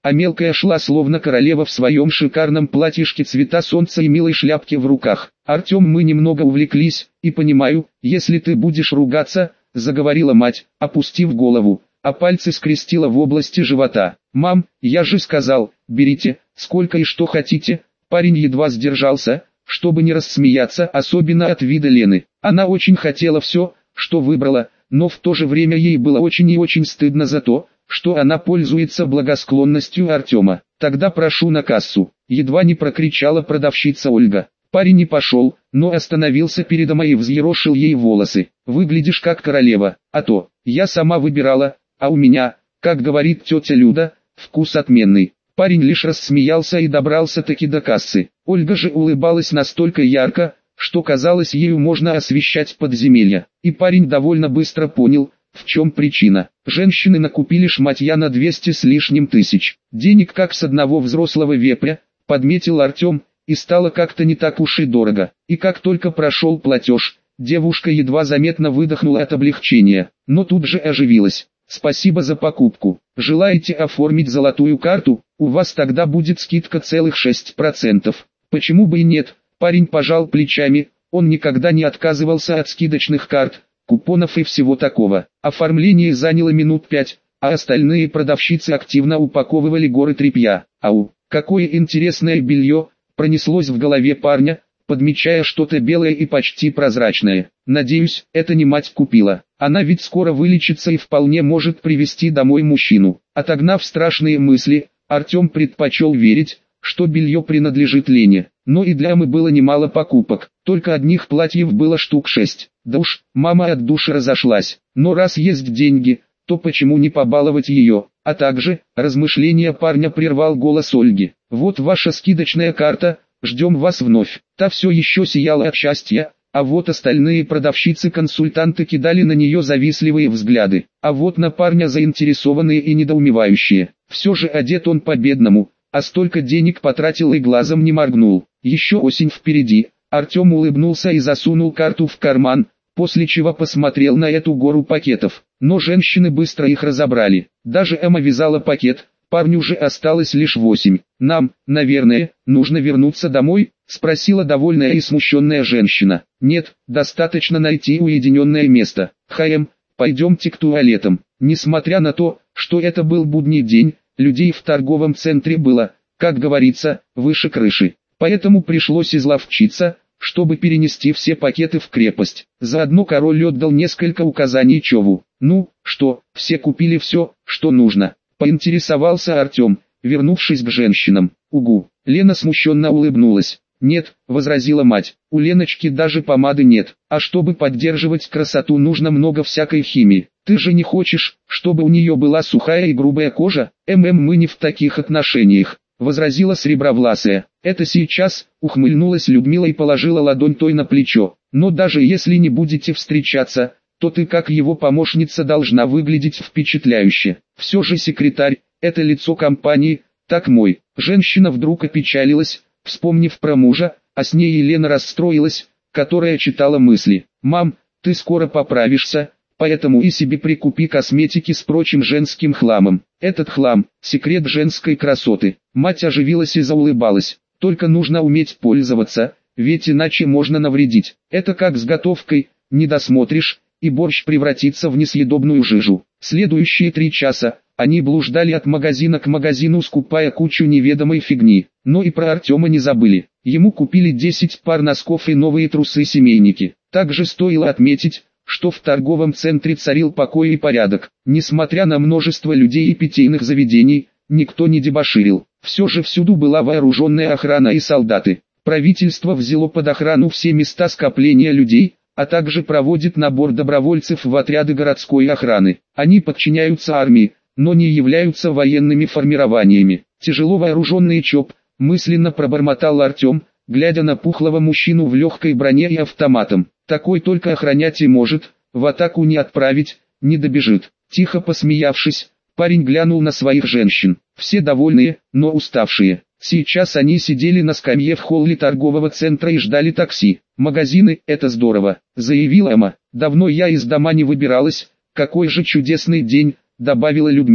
а мелкая шла словно королева в своем шикарном платьишке цвета солнца и милой шляпке в руках. «Артем, мы немного увлеклись, и понимаю, если ты будешь ругаться», — заговорила мать, опустив голову, а пальцы скрестила в области живота. «Мам, я же сказал, берите, сколько и что хотите». Парень едва сдержался, чтобы не рассмеяться, особенно от вида Лены. Она очень хотела все, что выбрала, но в то же время ей было очень и очень стыдно за то, что она пользуется благосклонностью Артема. «Тогда прошу на кассу», — едва не прокричала продавщица Ольга. Парень не пошел, но остановился передо мной и взъерошил ей волосы. «Выглядишь как королева, а то, я сама выбирала, а у меня, как говорит тетя Люда, вкус отменный». Парень лишь рассмеялся и добрался-таки до кассы. Ольга же улыбалась настолько ярко, что казалось, ею можно освещать подземелья. И парень довольно быстро понял, в чем причина. Женщины накупили шматья на 200 с лишним тысяч. Денег как с одного взрослого вепря, подметил Артем, и стало как-то не так уж и дорого. И как только прошел платеж, девушка едва заметно выдохнула от облегчения, но тут же оживилась. «Спасибо за покупку. Желаете оформить золотую карту? У вас тогда будет скидка целых 6%. Почему бы и нет?» Парень пожал плечами, он никогда не отказывался от скидочных карт, купонов и всего такого. Оформление заняло минут 5, а остальные продавщицы активно упаковывали горы тряпья. «Ау, какое интересное белье!» пронеслось в голове парня, подмечая что-то белое и почти прозрачное. «Надеюсь, это не мать купила. Она ведь скоро вылечится и вполне может привезти домой мужчину». Отогнав страшные мысли, Артем предпочел верить, что белье принадлежит Лене. Но и для Амы было немало покупок, только одних платьев было штук 6. Да уж, мама от души разошлась. Но раз есть деньги, то почему не побаловать ее? А также, размышления парня прервал голос Ольги. «Вот ваша скидочная карта, ждем вас вновь». Та все еще сияла от счастья, а вот остальные продавщицы-консультанты кидали на нее завистливые взгляды. А вот на парня заинтересованные и недоумевающие. Все же одет он по-бедному, а столько денег потратил и глазом не моргнул. Еще осень впереди. Артем улыбнулся и засунул карту в карман, после чего посмотрел на эту гору пакетов. Но женщины быстро их разобрали. Даже Эмма вязала пакет, парню же осталось лишь 8. «Нам, наверное, нужно вернуться домой?» — спросила довольная и смущенная женщина. «Нет, достаточно найти уединенное место. Пойдемте к туалетам». Несмотря на то, что это был будний день, людей в торговом центре было, как говорится, выше крыши. Поэтому пришлось изловчиться, чтобы перенести все пакеты в крепость. Заодно король отдал несколько указаний Чову. «Ну, что, все купили все, что нужно?» — поинтересовался Артем, вернувшись к женщинам. «Угу». Лена смущенно улыбнулась. «Нет», — возразила мать, — «у Леночки даже помады нет, а чтобы поддерживать красоту нужно много всякой химии. Ты же не хочешь, чтобы у нее была сухая и грубая кожа?» Мы не в таких отношениях», — возразила сребровласая. «Это сейчас», — ухмыльнулась Людмила и положила ладонь той на плечо. «Но даже если не будете встречаться, то ты как его помощница должна выглядеть впечатляюще. Все же секретарь, это лицо компании, так мой». Женщина вдруг опечалилась, вспомнив про мужа, а с ней Елена расстроилась, которая читала мысли. «Мам, ты скоро поправишься, поэтому и себе прикупи косметики с прочим женским хламом. Этот хлам – секрет женской красоты». Мать оживилась и заулыбалась. «Только нужно уметь пользоваться, ведь иначе можно навредить. Это как с готовкой, не досмотришь, и борщ превратится в несъедобную жижу». Следующие 3 часа они блуждали от магазина к магазину, скупая кучу неведомой фигни. Но и про Артема не забыли. Ему купили 10 пар носков и новые трусы-семейники. Также стоило отметить, что в торговом центре царил покой и порядок. Несмотря на множество людей и питейных заведений, никто не дебоширил. Все же всюду была вооруженная охрана и солдаты. Правительство взяло под охрану все места скопления людей, а также проводит набор добровольцев в отряды городской охраны. Они подчиняются армии, но не являются военными формированиями. «Тяжело вооруженный ЧОП», мысленно пробормотал Артем, глядя на пухлого мужчину в легкой броне и автоматом. «Такой только охранять и может, в атаку не отправить, не добежит». Тихо посмеявшись, парень глянул на своих женщин. Все довольные, но уставшие. Сейчас они сидели на скамье в холле торгового центра и ждали такси. «Магазины – это здорово», – заявила Эмма. «Давно я из дома не выбиралась, какой же чудесный день», – добавила Людмила.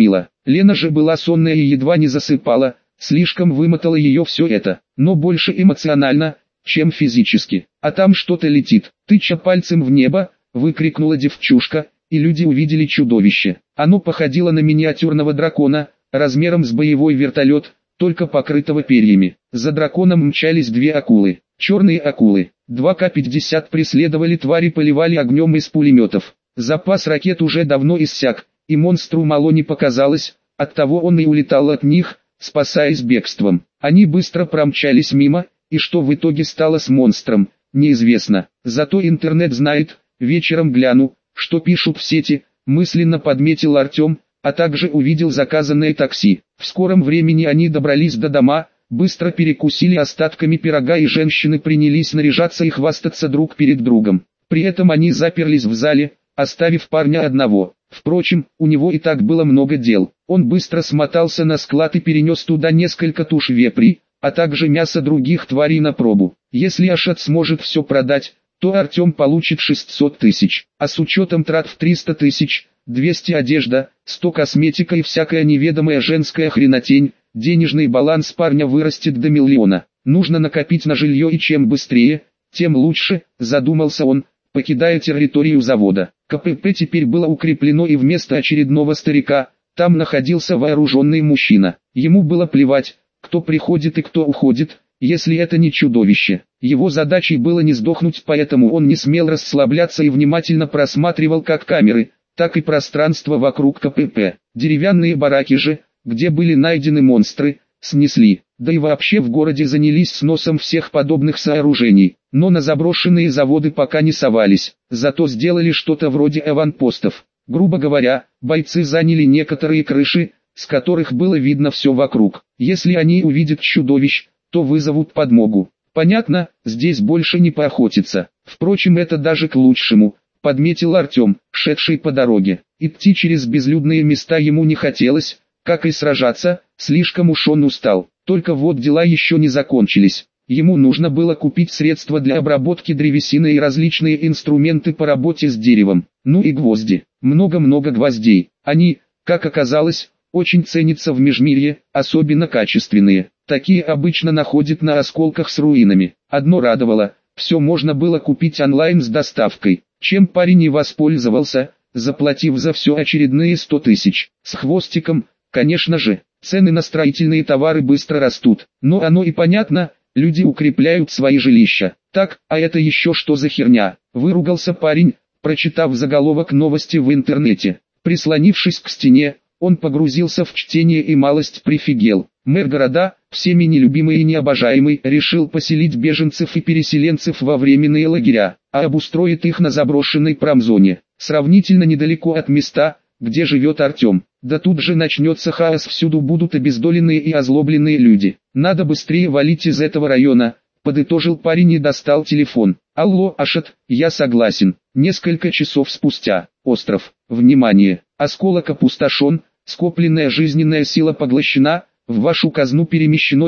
Лена же была сонная и едва не засыпала, слишком вымотало ее все это, но больше эмоционально, чем физически. А там что-то летит, тыча пальцем в небо, выкрикнула девчушка, и люди увидели чудовище. Оно походило на миниатюрного дракона, размером с боевой вертолет, только покрытого перьями. За драконом мчались две акулы, черные акулы. 2К-50 преследовали твари, поливали огнем из пулеметов. Запас ракет уже давно иссяк, и монстру мало не показалось, оттого он и улетал от них, спасаясь бегством. Они быстро промчались мимо, и что в итоге стало с монстром, неизвестно. Зато интернет знает, вечером гляну, что пишут в сети, мысленно подметил Артем, а также увидел заказанное такси. В скором времени они добрались до дома, быстро перекусили остатками пирога, и женщины принялись наряжаться и хвастаться друг перед другом. При этом они заперлись в зале, оставив парня одного. Впрочем, у него и так было много дел. Он быстро смотался на склад и перенес туда несколько туш вепри, а также мясо других тварей на пробу. Если Ашот сможет все продать, то Артем получит 600 тысяч, а с учетом трат в 300 тысяч, 200 одежда, 100 косметика и всякая неведомая женская хренотень, денежный баланс парня вырастет до 1 миллиона. Нужно накопить на жилье, и чем быстрее, тем лучше, задумался он, покидая территорию завода. КПП теперь было укреплено, и вместо очередного старика, там находился вооруженный мужчина. Ему было плевать, кто приходит и кто уходит, если это не чудовище. Его задачей было не сдохнуть, поэтому он не смел расслабляться и внимательно просматривал как камеры, так и пространство вокруг КПП. Деревянные бараки же, где были найдены монстры, снесли. Да и вообще в городе занялись сносом всех подобных сооружений, но на заброшенные заводы пока не совались, зато сделали что-то вроде аванпостов. Грубо говоря, бойцы заняли некоторые крыши, с которых было видно все вокруг. Если они увидят чудовищ, то вызовут подмогу. Понятно, здесь больше не поохотиться. Впрочем, это даже к лучшему, подметил Артем, шедший по дороге. Идти через безлюдные места ему не хотелось, как и сражаться, слишком уж он устал. Только вот дела еще не закончились. Ему нужно было купить средства для обработки древесины и различные инструменты по работе с деревом. Ну и гвозди. Много-много гвоздей. Они, как оказалось, очень ценятся в Межмирье, особенно качественные. Такие обычно находят на осколках с руинами. Одно радовало, все можно было купить онлайн с доставкой, чем парень и воспользовался, заплатив за все очередные 100 тысяч. С хвостиком, конечно же. Цены на строительные товары быстро растут, но оно и понятно, люди укрепляют свои жилища. Так, а это еще что за херня? Выругался парень, прочитав заголовок новости в интернете. Прислонившись к стене, он погрузился в чтение и малость прифигел. Мэр города, всеми нелюбимый и необожаемый, решил поселить беженцев и переселенцев во временные лагеря, а обустроит их на заброшенной промзоне, сравнительно недалеко от места, где живет Артем. Да тут же начнется хаос, всюду будут обездоленные и озлобленные люди. Надо быстрее валить из этого района, подытожил парень и достал телефон. Алло, Ашот, я согласен. Несколько часов спустя. Остров. Внимание! Осколок опустошен, скопленная жизненная сила поглощена, в вашу казну перемещено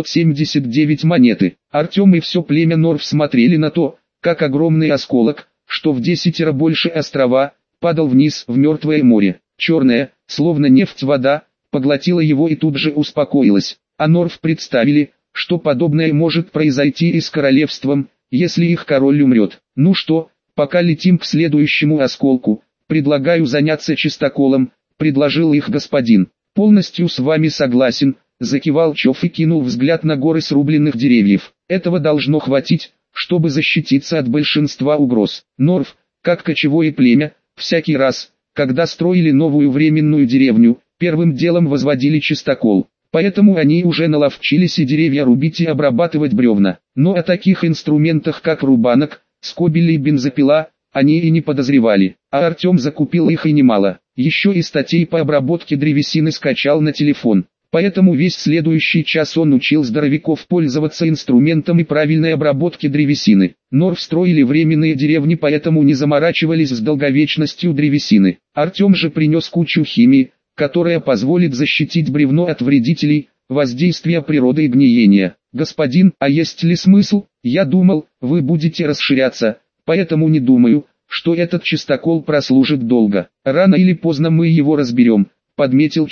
779 монеты. Артем и все племя Норф смотрели на то, как огромный осколок, что в 10 больше острова, падал вниз в мертвое море. Черная, словно нефть вода, поглотила его и тут же успокоилась. А Норф представили, что подобное может произойти и с королевством, если их король умрет. Ну что, пока летим к следующему осколку, предлагаю заняться чистоколом, предложил их господин. Полностью с вами согласен, закивал Чоф и кинул взгляд на горы срубленных деревьев. Этого должно хватить, чтобы защититься от большинства угроз. Норф, как кочевое племя, всякий раз, когда строили новую временную деревню, первым делом возводили чистокол. Поэтому они уже наловчились и деревья рубить и обрабатывать бревна. Но о таких инструментах, как рубанок, скобель и бензопила, они и не подозревали. А Артем закупил их и немало. Еще и статей по обработке древесины скачал на телефон. Поэтому весь следующий час он учил здоровяков пользоваться инструментом и правильной обработке древесины. Норф строили временные деревни, поэтому не заморачивались с долговечностью древесины. Артем же принес кучу химии, которая позволит защитить бревно от вредителей, воздействия природы и гниения. Господин, а есть ли смысл? Я думал, вы будете расширяться, поэтому не думаю, что этот чистокол прослужит долго. Рано или поздно мы его разберем, подметил Чоф.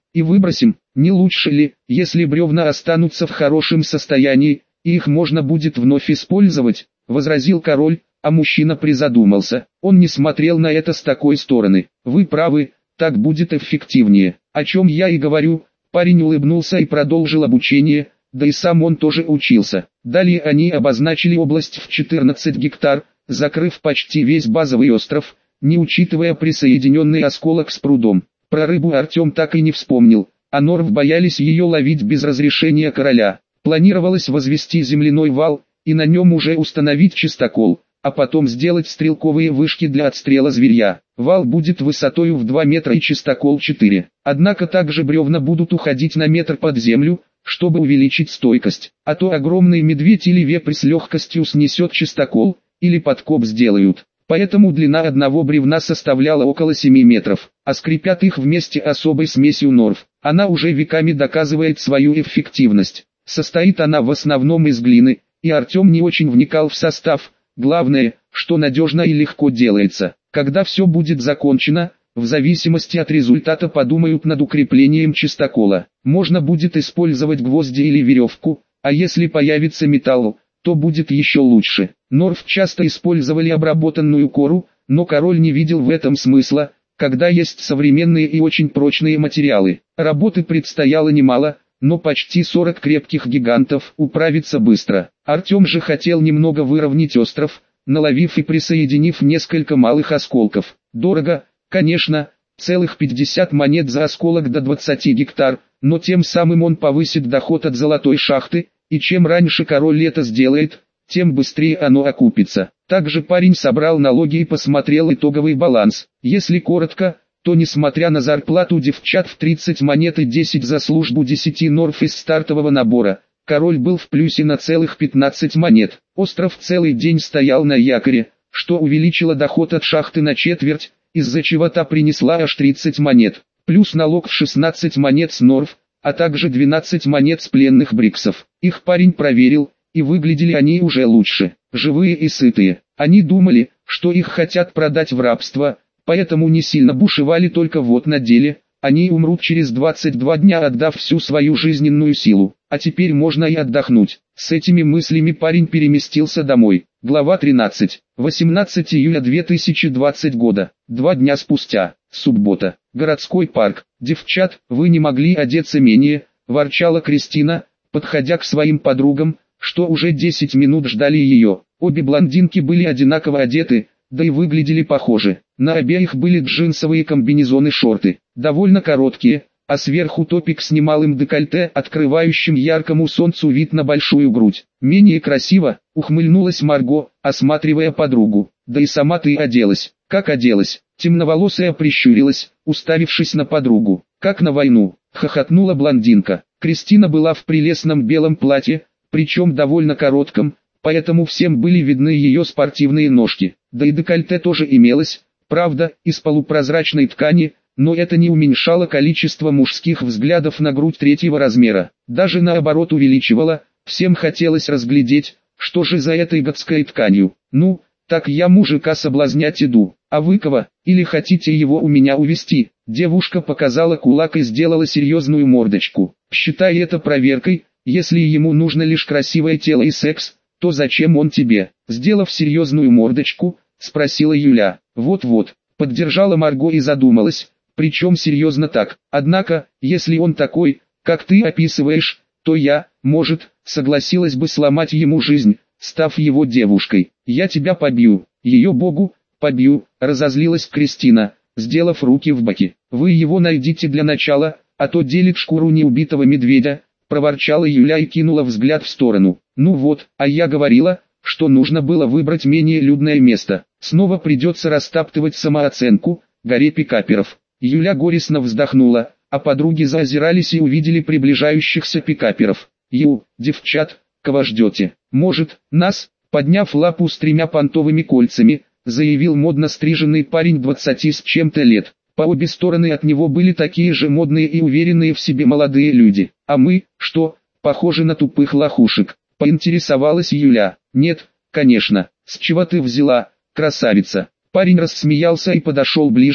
и выбросим. Не лучше ли, если бревна останутся в хорошем состоянии, и их можно будет вновь использовать, возразил король, а мужчина призадумался. Он не смотрел на это с такой стороны. Вы правы, так будет эффективнее. О чем я и говорю. Парень улыбнулся и продолжил обучение, да и сам он тоже учился. Далее они обозначили область в 14 гектар, закрыв почти весь базовый остров, не учитывая присоединенный осколок с прудом. Про рыбу Артем так и не вспомнил, а норв боялись ее ловить без разрешения короля. Планировалось возвести земляной вал, и на нем уже установить чистокол, а потом сделать стрелковые вышки для отстрела зверья. Вал будет высотою в 2 метра и чистокол 4. Однако также бревна будут уходить на метр под землю, чтобы увеличить стойкость. А то огромный медведь или вепрь с легкостью снесет чистокол, или подкоп сделают. Поэтому длина одного бревна составляла около 7 метров, а скрепят их вместе особой смесью норв. Она уже веками доказывает свою эффективность. Состоит она в основном из глины, и Артем не очень вникал в состав. Главное, что надежно и легко делается. Когда все будет закончено, в зависимости от результата подумают над укреплением чистокола. Можно будет использовать гвозди или веревку, а если появится металл, то будет еще лучше. Норв часто использовали обработанную кору, но король не видел в этом смысла, когда есть современные и очень прочные материалы. Работы предстояло немало, но почти 40 крепких гигантов управиться быстро. Артем же хотел немного выровнять остров, наловив и присоединив несколько малых осколков. Дорого, конечно, целых 50 монет за осколок до 20 гектар, но тем самым он повысит доход от золотой шахты, и чем раньше король это сделает, тем быстрее оно окупится. Также парень собрал налоги и посмотрел итоговый баланс. Если коротко, то несмотря на зарплату девчат в 30 монет и 10 за службу 10 норф из стартового набора, король был в плюсе на целых 15 монет. Остров целый день стоял на якоре, что увеличило доход от шахты на четверть, из-за чего та принесла аж 30 монет, плюс налог в 16 монет с норф, а также 12 монет с пленных бриксов. Их парень проверил, и выглядели они уже лучше, живые и сытые. Они думали, что их хотят продать в рабство, поэтому не сильно бушевали, только вот на деле, они умрут через 22 дня, отдав всю свою жизненную силу. А теперь можно и отдохнуть. С этими мыслями парень переместился домой. Глава 13. 18 июля 2020 года. 2 дня спустя. Суббота. Городской парк. «Девчат, вы не могли одеться менее», – ворчала Кристина, подходя к своим подругам, что уже 10 минут ждали ее. Обе блондинки были одинаково одеты, да и выглядели похоже. На обеих были джинсовые комбинезоны-шорты, довольно короткие, а сверху топик с немалым декольте, открывающим яркому солнцу вид на большую грудь. «Менее красиво», — ухмыльнулась Марго, осматривая подругу. «Да и сама ты оделась». «Как оделась?» Темноволосая прищурилась, уставившись на подругу. «Как на войну», — хохотнула блондинка. Кристина была в прелестном белом платье, причем довольно коротком, поэтому всем были видны ее спортивные ножки. Да и декольте тоже имелось, правда, из полупрозрачной ткани, но это не уменьшало количество мужских взглядов на грудь 3-го размера. Даже наоборот увеличивало, всем хотелось разглядеть, что же за этой гадской тканью. «Ну, так я мужика соблазнять иду, а вы кого, или хотите его у меня увести?» Девушка показала кулак и сделала серьезную мордочку. «Считай это проверкой, если ему нужно лишь красивое тело и секс, то зачем он тебе?» Сделав серьезную мордочку, спросила Юля. «Вот-вот», поддержала Марго и задумалась, причем серьезно так. «Однако, если он такой, как ты описываешь, то я, может, согласилась бы сломать ему жизнь, став его девушкой. Я тебя побью, ее богу, побью», разозлилась Кристина, сделав руки в боки. «Вы его найдите для начала, а то делит шкуру неубитого медведя», проворчала Юля и кинула взгляд в сторону. «Ну вот, а я говорила, что нужно было выбрать менее людное место. Снова придется растаптывать самооценку, горе пикаперов». Юля горестно вздохнула, а подруги заозирались и увидели приближающихся пикаперов. Девчат, кого ждете? Может, нас?» Подняв лапу с 3 понтовыми кольцами, заявил модно стриженный парень 20 с чем-то лет. По обе стороны от него были такие же модные и уверенные в себе молодые люди. «А мы, что, похожи на тупых лохушек?» — поинтересовалась Юля. «Нет, конечно. С чего ты взяла, красавица?» Парень рассмеялся и подошел ближе,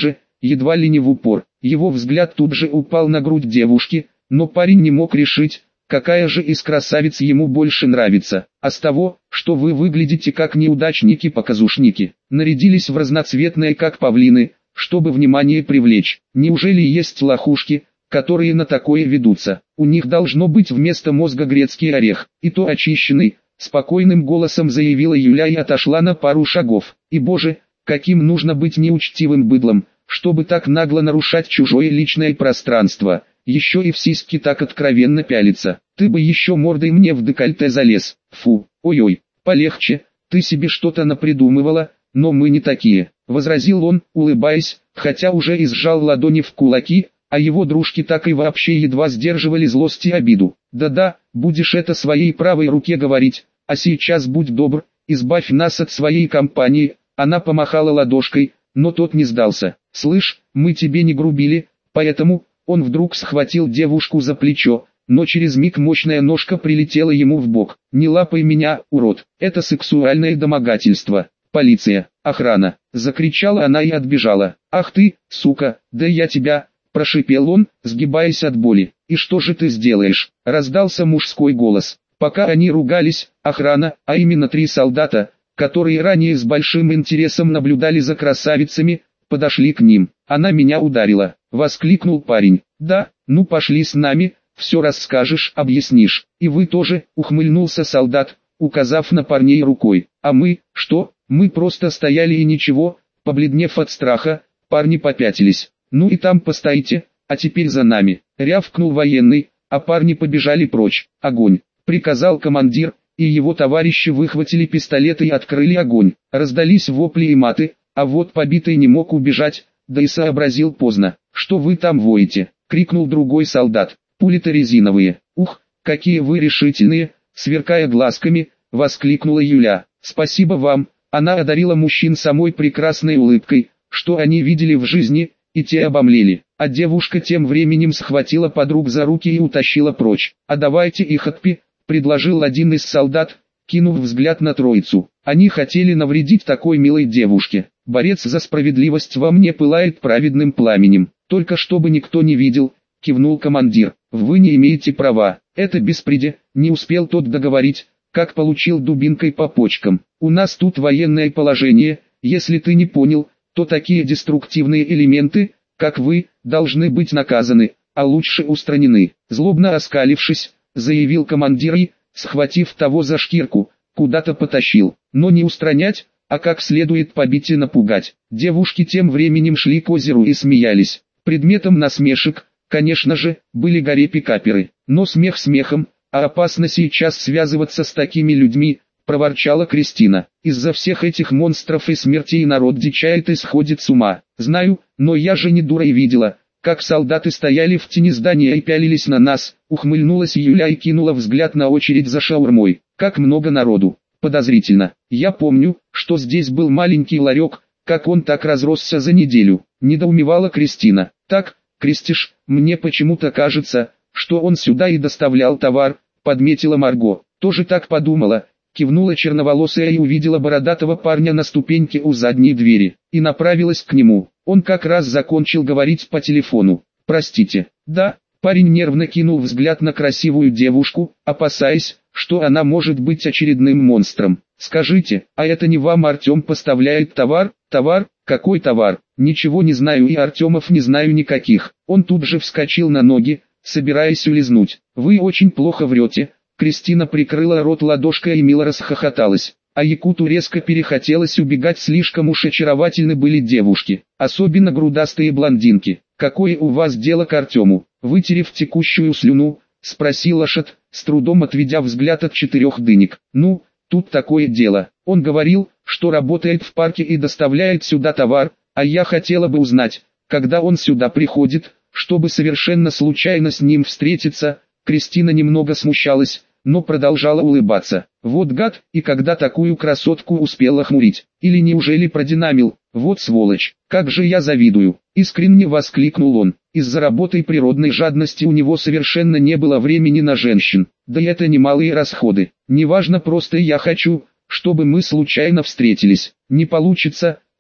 едва ли не в упор. Его взгляд тут же упал на грудь девушки, но парень не мог решить, какая же из красавиц ему больше нравится. А с того, что вы выглядите как неудачники-показушники, нарядились в разноцветные как павлины, чтобы внимание привлечь. Неужели есть лохушки, которые на такое ведутся? У них должно быть вместо мозга грецкий орех, и то очищенный, спокойным голосом заявила Юля и отошла на пару шагов. И боже, каким нужно быть неучтивым быдлом, чтобы так нагло нарушать чужое личное пространство, еще и в сиськи так откровенно пялиться. Ты бы еще мордой мне в декольте залез. Фу, ой-ой, полегче, ты себе что-то напридумывала, но мы не такие, возразил он, улыбаясь, хотя уже и сжал ладони в кулаки, а его дружки так и вообще едва сдерживали злость и обиду. Да-да, будешь это своей правой руке говорить, а сейчас будь добр, избавь нас от своей компании. Она помахала ладошкой, но тот не сдался. Слышь, мы тебе не грубили, поэтому... Он вдруг схватил девушку за плечо, но через миг мощная ножка прилетела ему в бок. «Не лапай меня, урод, это сексуальное домогательство. Полиция, охрана!» Закричала она и отбежала. «Ах ты, сука, да я тебя!» Прошипел он, сгибаясь от боли. «И что же ты сделаешь?» Раздался мужской голос. Пока они ругались, охрана, а именно 3 солдата, которые ранее с большим интересом наблюдали за красавицами, подошли к ним. «Она меня ударила», — воскликнул парень. «Да, ну пошли с нами, все расскажешь, объяснишь». «И вы тоже», — ухмыльнулся солдат, указав на парней рукой. «А мы, что? Мы просто стояли и ничего». Побледнев от страха, парни попятились. «Ну и там постоите, а теперь за нами», — рявкнул военный, а парни побежали прочь. «Огонь», — приказал командир, и его товарищи выхватили пистолеты и открыли огонь. Раздались вопли и маты, а вот побитый не мог убежать, да и сообразил поздно. «Что вы там воете?» — крикнул другой солдат. «Пули-то резиновые». «Ух, какие вы решительные!» — сверкая глазками, воскликнула Юля. «Спасибо вам». Она одарила мужчин самой прекрасной улыбкой, что они видели в жизни, и те обомлели. А девушка тем временем схватила подруг за руки и утащила прочь. «А давайте их предложил один из солдат, кинув взгляд на троицу. Они хотели навредить такой милой девушке. «Борец за справедливость во мне пылает праведным пламенем. Только чтобы никто не видел», — кивнул командир. «Вы не имеете права. Это беспредел». Не успел тот договорить, как получил дубинкой по почкам. «У нас тут военное положение. Если ты не понял, то такие деструктивные элементы, как вы, должны быть наказаны, а лучше устранены». Злобно оскалившись, заявил командир и, схватив того за шкирку, куда-то потащил. Но не устранять, а как следует побить и напугать. Девушки тем временем шли к озеру и смеялись. Предметом насмешек, конечно же, были горе-пикаперы. Но смех смехом, а опасно сейчас связываться с такими людьми, проворчала Кристина. Из-за всех этих монстров и смертей народ дичает и сходит с ума. Знаю, но я же не дура и видела, как солдаты стояли в тени здания и пялились на нас. Ухмыльнулась Юля и кинула взгляд на очередь за шаурмой. Как много народу. Подозрительно. Я помню, что здесь был маленький ларек, как он так разросся за неделю. Недоумевала Кристина. Так, Кристиш, мне почему-то кажется, что он сюда и доставлял товар, подметила Марго. Тоже так подумала, кивнула черноволосая и увидела бородатого парня на ступеньке у задней двери, и направилась к нему. Он как раз закончил говорить по телефону. «Простите». «Да». Парень нервно кинул взгляд на красивую девушку, опасаясь, что она может быть очередным монстром. «Скажите, а это не вам Артем поставляет товар?» «Товар? Какой товар? Ничего не знаю и Артемов не знаю никаких». Он тут же вскочил на ноги, собираясь улизнуть. «Вы очень плохо врете». Кристина прикрыла рот ладошкой и мило расхохоталась. А Якуту резко перехотелось убегать, слишком уж очаровательны были девушки, особенно грудастые блондинки. «Какое у вас дело к Артему?» Вытерев текущую слюну, спросил Ашот, с трудом отведя взгляд от 4 дынек. «Ну, тут такое дело. Он говорил, что работает в парке и доставляет сюда товар, а я хотела бы узнать, когда он сюда приходит, чтобы совершенно случайно с ним встретиться». Кристина немного смущалась, но продолжала улыбаться. «Вот гад, и когда такую красотку успел охмурить? Или неужели продинамил? Вот сволочь, как же я завидую!» Искренне воскликнул он. Из-за работы и природной жадности у него совершенно не было времени на женщин. Да и это немалые расходы. «Неважно, просто я хочу, чтобы мы случайно встретились». «Не получится»,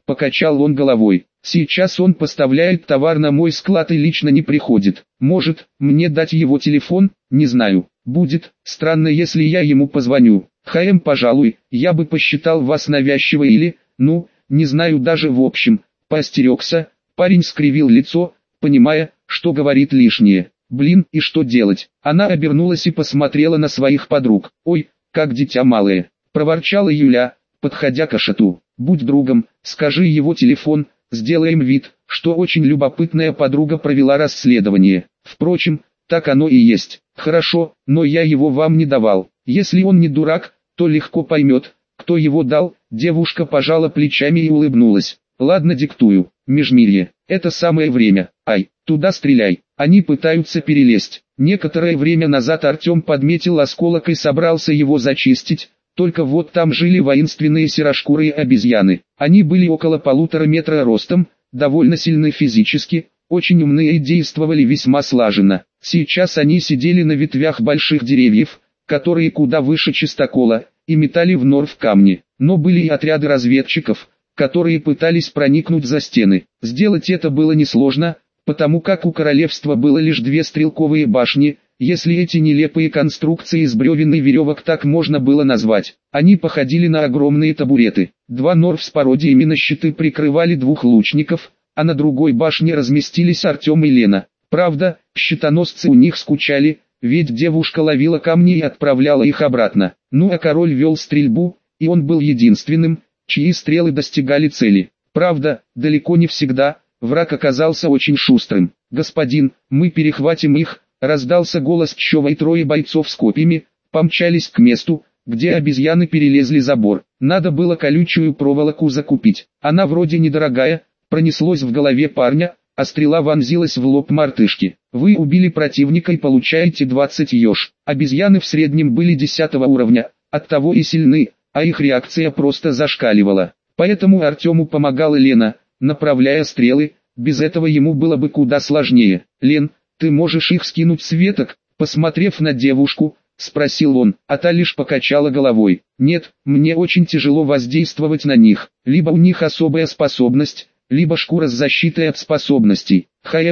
покачал он головой. Сейчас он поставляет товар на мой склад и лично не приходит. Может, мне дать его телефон? Не знаю. Будет странно, если я ему позвоню. Пожалуй, я бы посчитал вас навязчивой или, не знаю даже в общем. Поостерегся. Парень скривил лицо, понимая, что говорит лишнее. Блин, и что делать? Она обернулась и посмотрела на своих подруг. Ой, как дитя малое, проворчала Юля, подходя к Ашоту. Будь другом, скажи его телефон, сделаем вид, что очень любопытная подруга провела расследование. Впрочем, так оно и есть. Хорошо, но я его вам не давал. Если он не дурак, то легко поймет, кто его дал. Девушка пожала плечами и улыбнулась. Ладно, диктую. Межмирье, это самое время. Ай, туда стреляй. Они пытаются перелезть. Некоторое время назад Артем подметил осколок и собрался его зачистить. Только вот там жили воинственные серошкурые обезьяны. Они были около 1,5 метра ростом, довольно сильны физически, очень умные и действовали весьма слаженно. Сейчас они сидели на ветвях больших деревьев, которые куда выше чистокола, и метали в норф камни. Но были и отряды разведчиков, которые пытались проникнуть за стены. Сделать это было несложно, потому как у королевства было лишь 2 стрелковые башни, если эти нелепые конструкции из бревен и веревок так можно было назвать. Они походили на огромные табуреты. 2 норф с пародиями на щиты прикрывали 2 лучников, а на другой башне разместились Артем и Лена. Правда, щитоносцы у них скучали, ведь девушка ловила камни и отправляла их обратно. А король вел стрельбу, и он был единственным, чьи стрелы достигали цели. Правда, далеко не всегда, враг оказался очень шустрым. «Господин, мы перехватим их», раздался голос Чова, и 3 бойцов с копьями помчались к месту, где обезьяны перелезли забор. Надо было колючую проволоку закупить. Она вроде недорогая, пронеслось в голове парня, а стрела вонзилась в лоб мартышки. Вы убили противника и получаете 20 ёж. Обезьяны в среднем были 10 уровня, оттого и сильны, а их реакция просто зашкаливала. Поэтому Артему помогала Лена, направляя стрелы, без этого ему было бы куда сложнее. «Лен, ты можешь их скинуть с веток?» Посмотрев на девушку, спросил он, а та лишь покачала головой. «Нет, мне очень тяжело воздействовать на них, либо у них особая способность, либо шкура с защитой от способностей.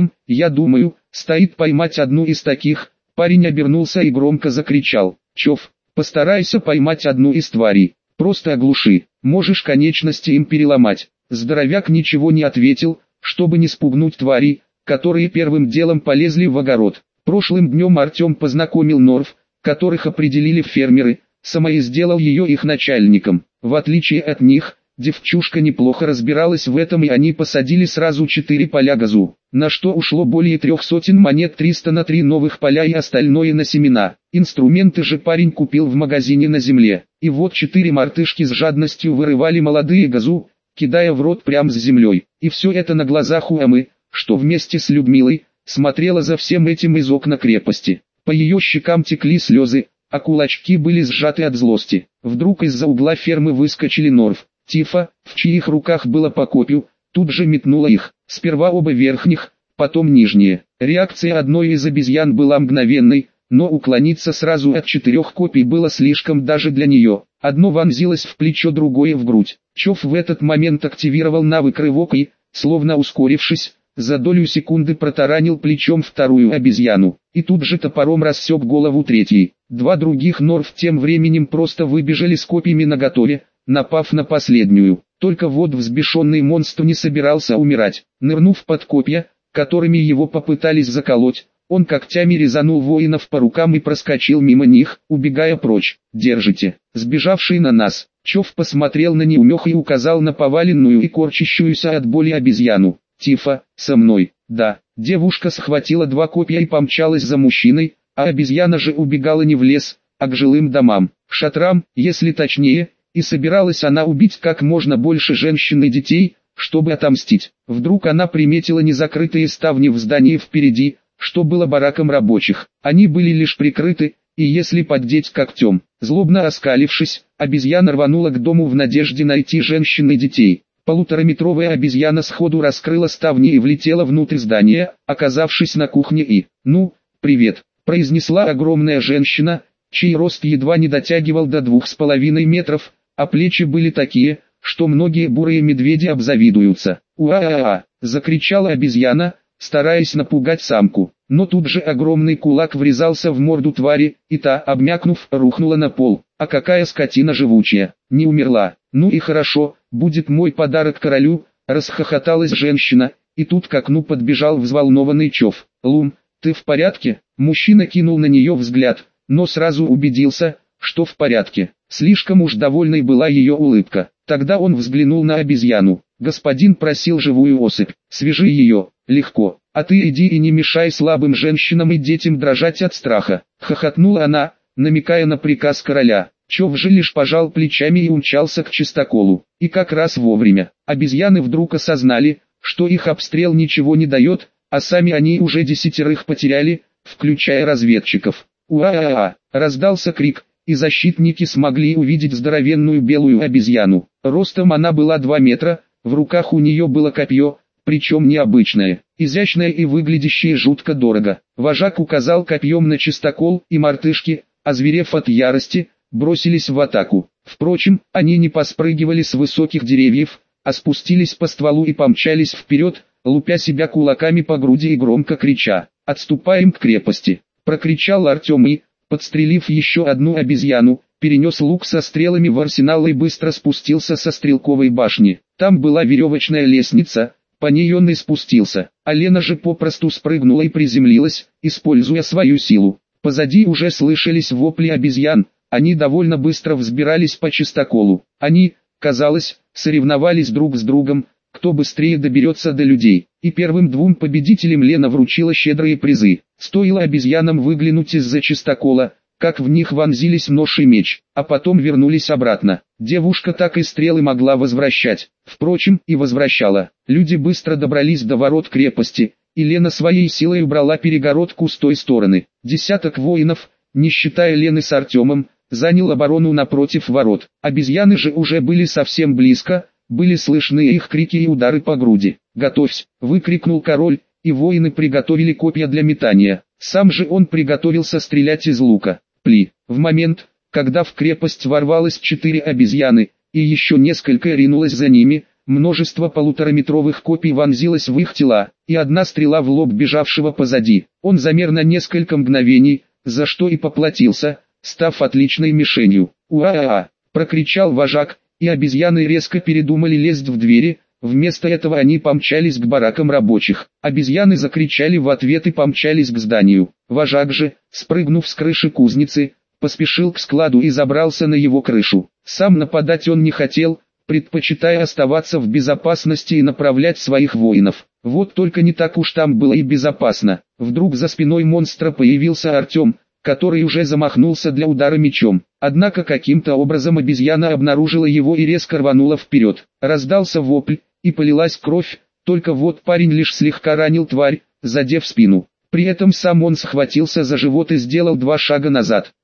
Я думаю, стоит поймать одну из таких». Парень обернулся и громко закричал. «Чов, постарайся поймать одну из тварей, просто оглуши, можешь конечности им переломать». Здоровяк ничего не ответил, чтобы не спугнуть тварей, которые первым делом полезли в огород. Прошлым днем Артем познакомил норф, которых определили фермеры, сама и сделал ее их начальником. В отличие от них, девчушка неплохо разбиралась в этом, и они посадили сразу 4 поля газу, на что ушло более 300 монет, 300 на 3 новых поля и остальное на семена. Инструменты же парень купил в магазине на земле. И вот 4 мартышки с жадностью вырывали молодые газу, кидая в рот прямо с землей. И все это на глазах у Эммы, что вместе с Людмилой смотрела за всем этим из окна крепости. По ее щекам текли слезы, а кулачки были сжаты от злости. Вдруг из-за угла фермы выскочили норф. Тифа, в чьих руках было по копью, тут же метнула их. Сперва оба верхних, потом нижние. Реакция одной из обезьян была мгновенной, но уклониться сразу от 4 копий было слишком даже для нее. Одно вонзилось в плечо, другое в грудь. Чов в этот момент активировал навык рывок и, словно ускорившись, за долю секунды протаранил плечом 2 обезьяну, и тут же топором рассек голову 3-й. 2 других норф тем временем просто выбежали с копьями наготове, напав на последнюю. Только вот взбешенный монстр не собирался умирать. Нырнув под копья, которыми его попытались заколоть, он когтями резанул воинов по рукам и проскочил мимо них, убегая прочь. «Держите, сбежавший на нас!» Чов посмотрел на неумеха и указал на поваленную и корчащуюся от боли обезьяну. «Тифа, со мной!» «Да». Девушка схватила 2 копья и помчалась за мужчиной, а обезьяна же убегала не в лес, а к жилым домам, шатрам, если точнее, и собиралась она убить как можно больше женщин и детей, чтобы отомстить. Вдруг она приметила незакрытые ставни в здании впереди, что было бараком рабочих. Они были лишь прикрыты, и если поддеть когтем, злобно оскалившись, обезьяна рванула к дому в надежде найти женщин и детей. 1,5-метровая обезьяна сходу раскрыла ставни и влетела внутрь здания, оказавшись на кухне и «Ну, привет», произнесла огромная женщина, чей рост едва не дотягивал до 2,5 метров, а плечи были такие, что многие бурые медведи обзавидуются. «Уа-а-а!» — закричала обезьяна, стараясь напугать самку. Но тут же огромный кулак врезался в морду твари, и та, обмякнув, рухнула на пол. А какая скотина живучая, не умерла. Ну и хорошо, будет мой подарок королю, расхохоталась женщина, и тут к окну подбежал взволнованный Чов. «Лум, ты в порядке?» Мужчина кинул на нее взгляд, но сразу убедился, что в порядке. Слишком уж довольной была ее улыбка. Тогда он взглянул на обезьяну. «Господин просил живую особь, свяжи ее, легко, а ты иди и не мешай слабым женщинам и детям дрожать от страха», — хохотнула она, намекая на приказ короля. Чов же лишь пожал плечами и умчался к чистоколу. И как раз вовремя. Обезьяны вдруг осознали, что их обстрел ничего не дает, а сами они уже 10 потеряли, включая разведчиков. «Уа-а-а!» — раздался крик, и защитники смогли увидеть здоровенную белую обезьяну. Ростом она была 2 метра, в руках у нее было копье, причем необычное, изящное и выглядящее жутко дорого. Вожак указал копьем на чистокол, и мартышки, озверев от ярости, бросились в атаку. Впрочем, они не поспрыгивали с высоких деревьев, а спустились по стволу и помчались вперед, лупя себя кулаками по груди и громко крича: «Отступаем к крепости!» — прокричал Артем и, подстрелив еще одну обезьяну, перенес лук со стрелами в арсенал и быстро спустился со стрелковой башни. Там была веревочная лестница, по ней он и спустился, а Лена же попросту спрыгнула и приземлилась, используя свою силу. Позади уже слышались вопли обезьян, они довольно быстро взбирались по чистоколу. Они, казалось, соревновались друг с другом, кто быстрее доберется до людей. И первым 2 победителям Лена вручила щедрые призы. Стоило обезьянам выглянуть из-за чистокола, как в них вонзились нож и меч, а потом вернулись обратно. Девушка так и стрелы могла возвращать. Впрочем, и возвращала. Люди быстро добрались до ворот крепости, и Лена своей силой убрала перегородку с той стороны. 10 воинов, не считая Лены с Артемом, занял оборону напротив ворот. Обезьяны же уже были совсем близко, были слышны их крики и удары по груди. «Готовься!» — выкрикнул король, и воины приготовили копья для метания. Сам же он приготовился стрелять из лука. Пли. В момент, когда в крепость ворвалось 4 обезьяны, и еще несколько ринулось за ними, множество полутораметровых копий вонзилось в их тела, и одна стрела в лоб бежавшего позади. Он замер на несколько мгновений, за что и поплатился, став отличной мишенью. «Уа-а-а!» — прокричал вожак, и обезьяны резко передумали лезть в двери, вместо этого они помчались к баракам рабочих. Обезьяны закричали в ответ и помчались к зданию. Вожак же, спрыгнув с крыши кузницы, поспешил к складу и забрался на его крышу. Сам нападать он не хотел, предпочитая оставаться в безопасности и направлять своих воинов. Вот только не так уж там было и безопасно. Вдруг за спиной монстра появился Артем, который уже замахнулся для удара мечом. Однако каким-то образом обезьяна обнаружила его и резко рванула вперед. Раздался вопль, и полилась кровь, только вот парень лишь слегка ранил тварь, задев спину. При этом сам он схватился за живот и сделал 2 шага назад.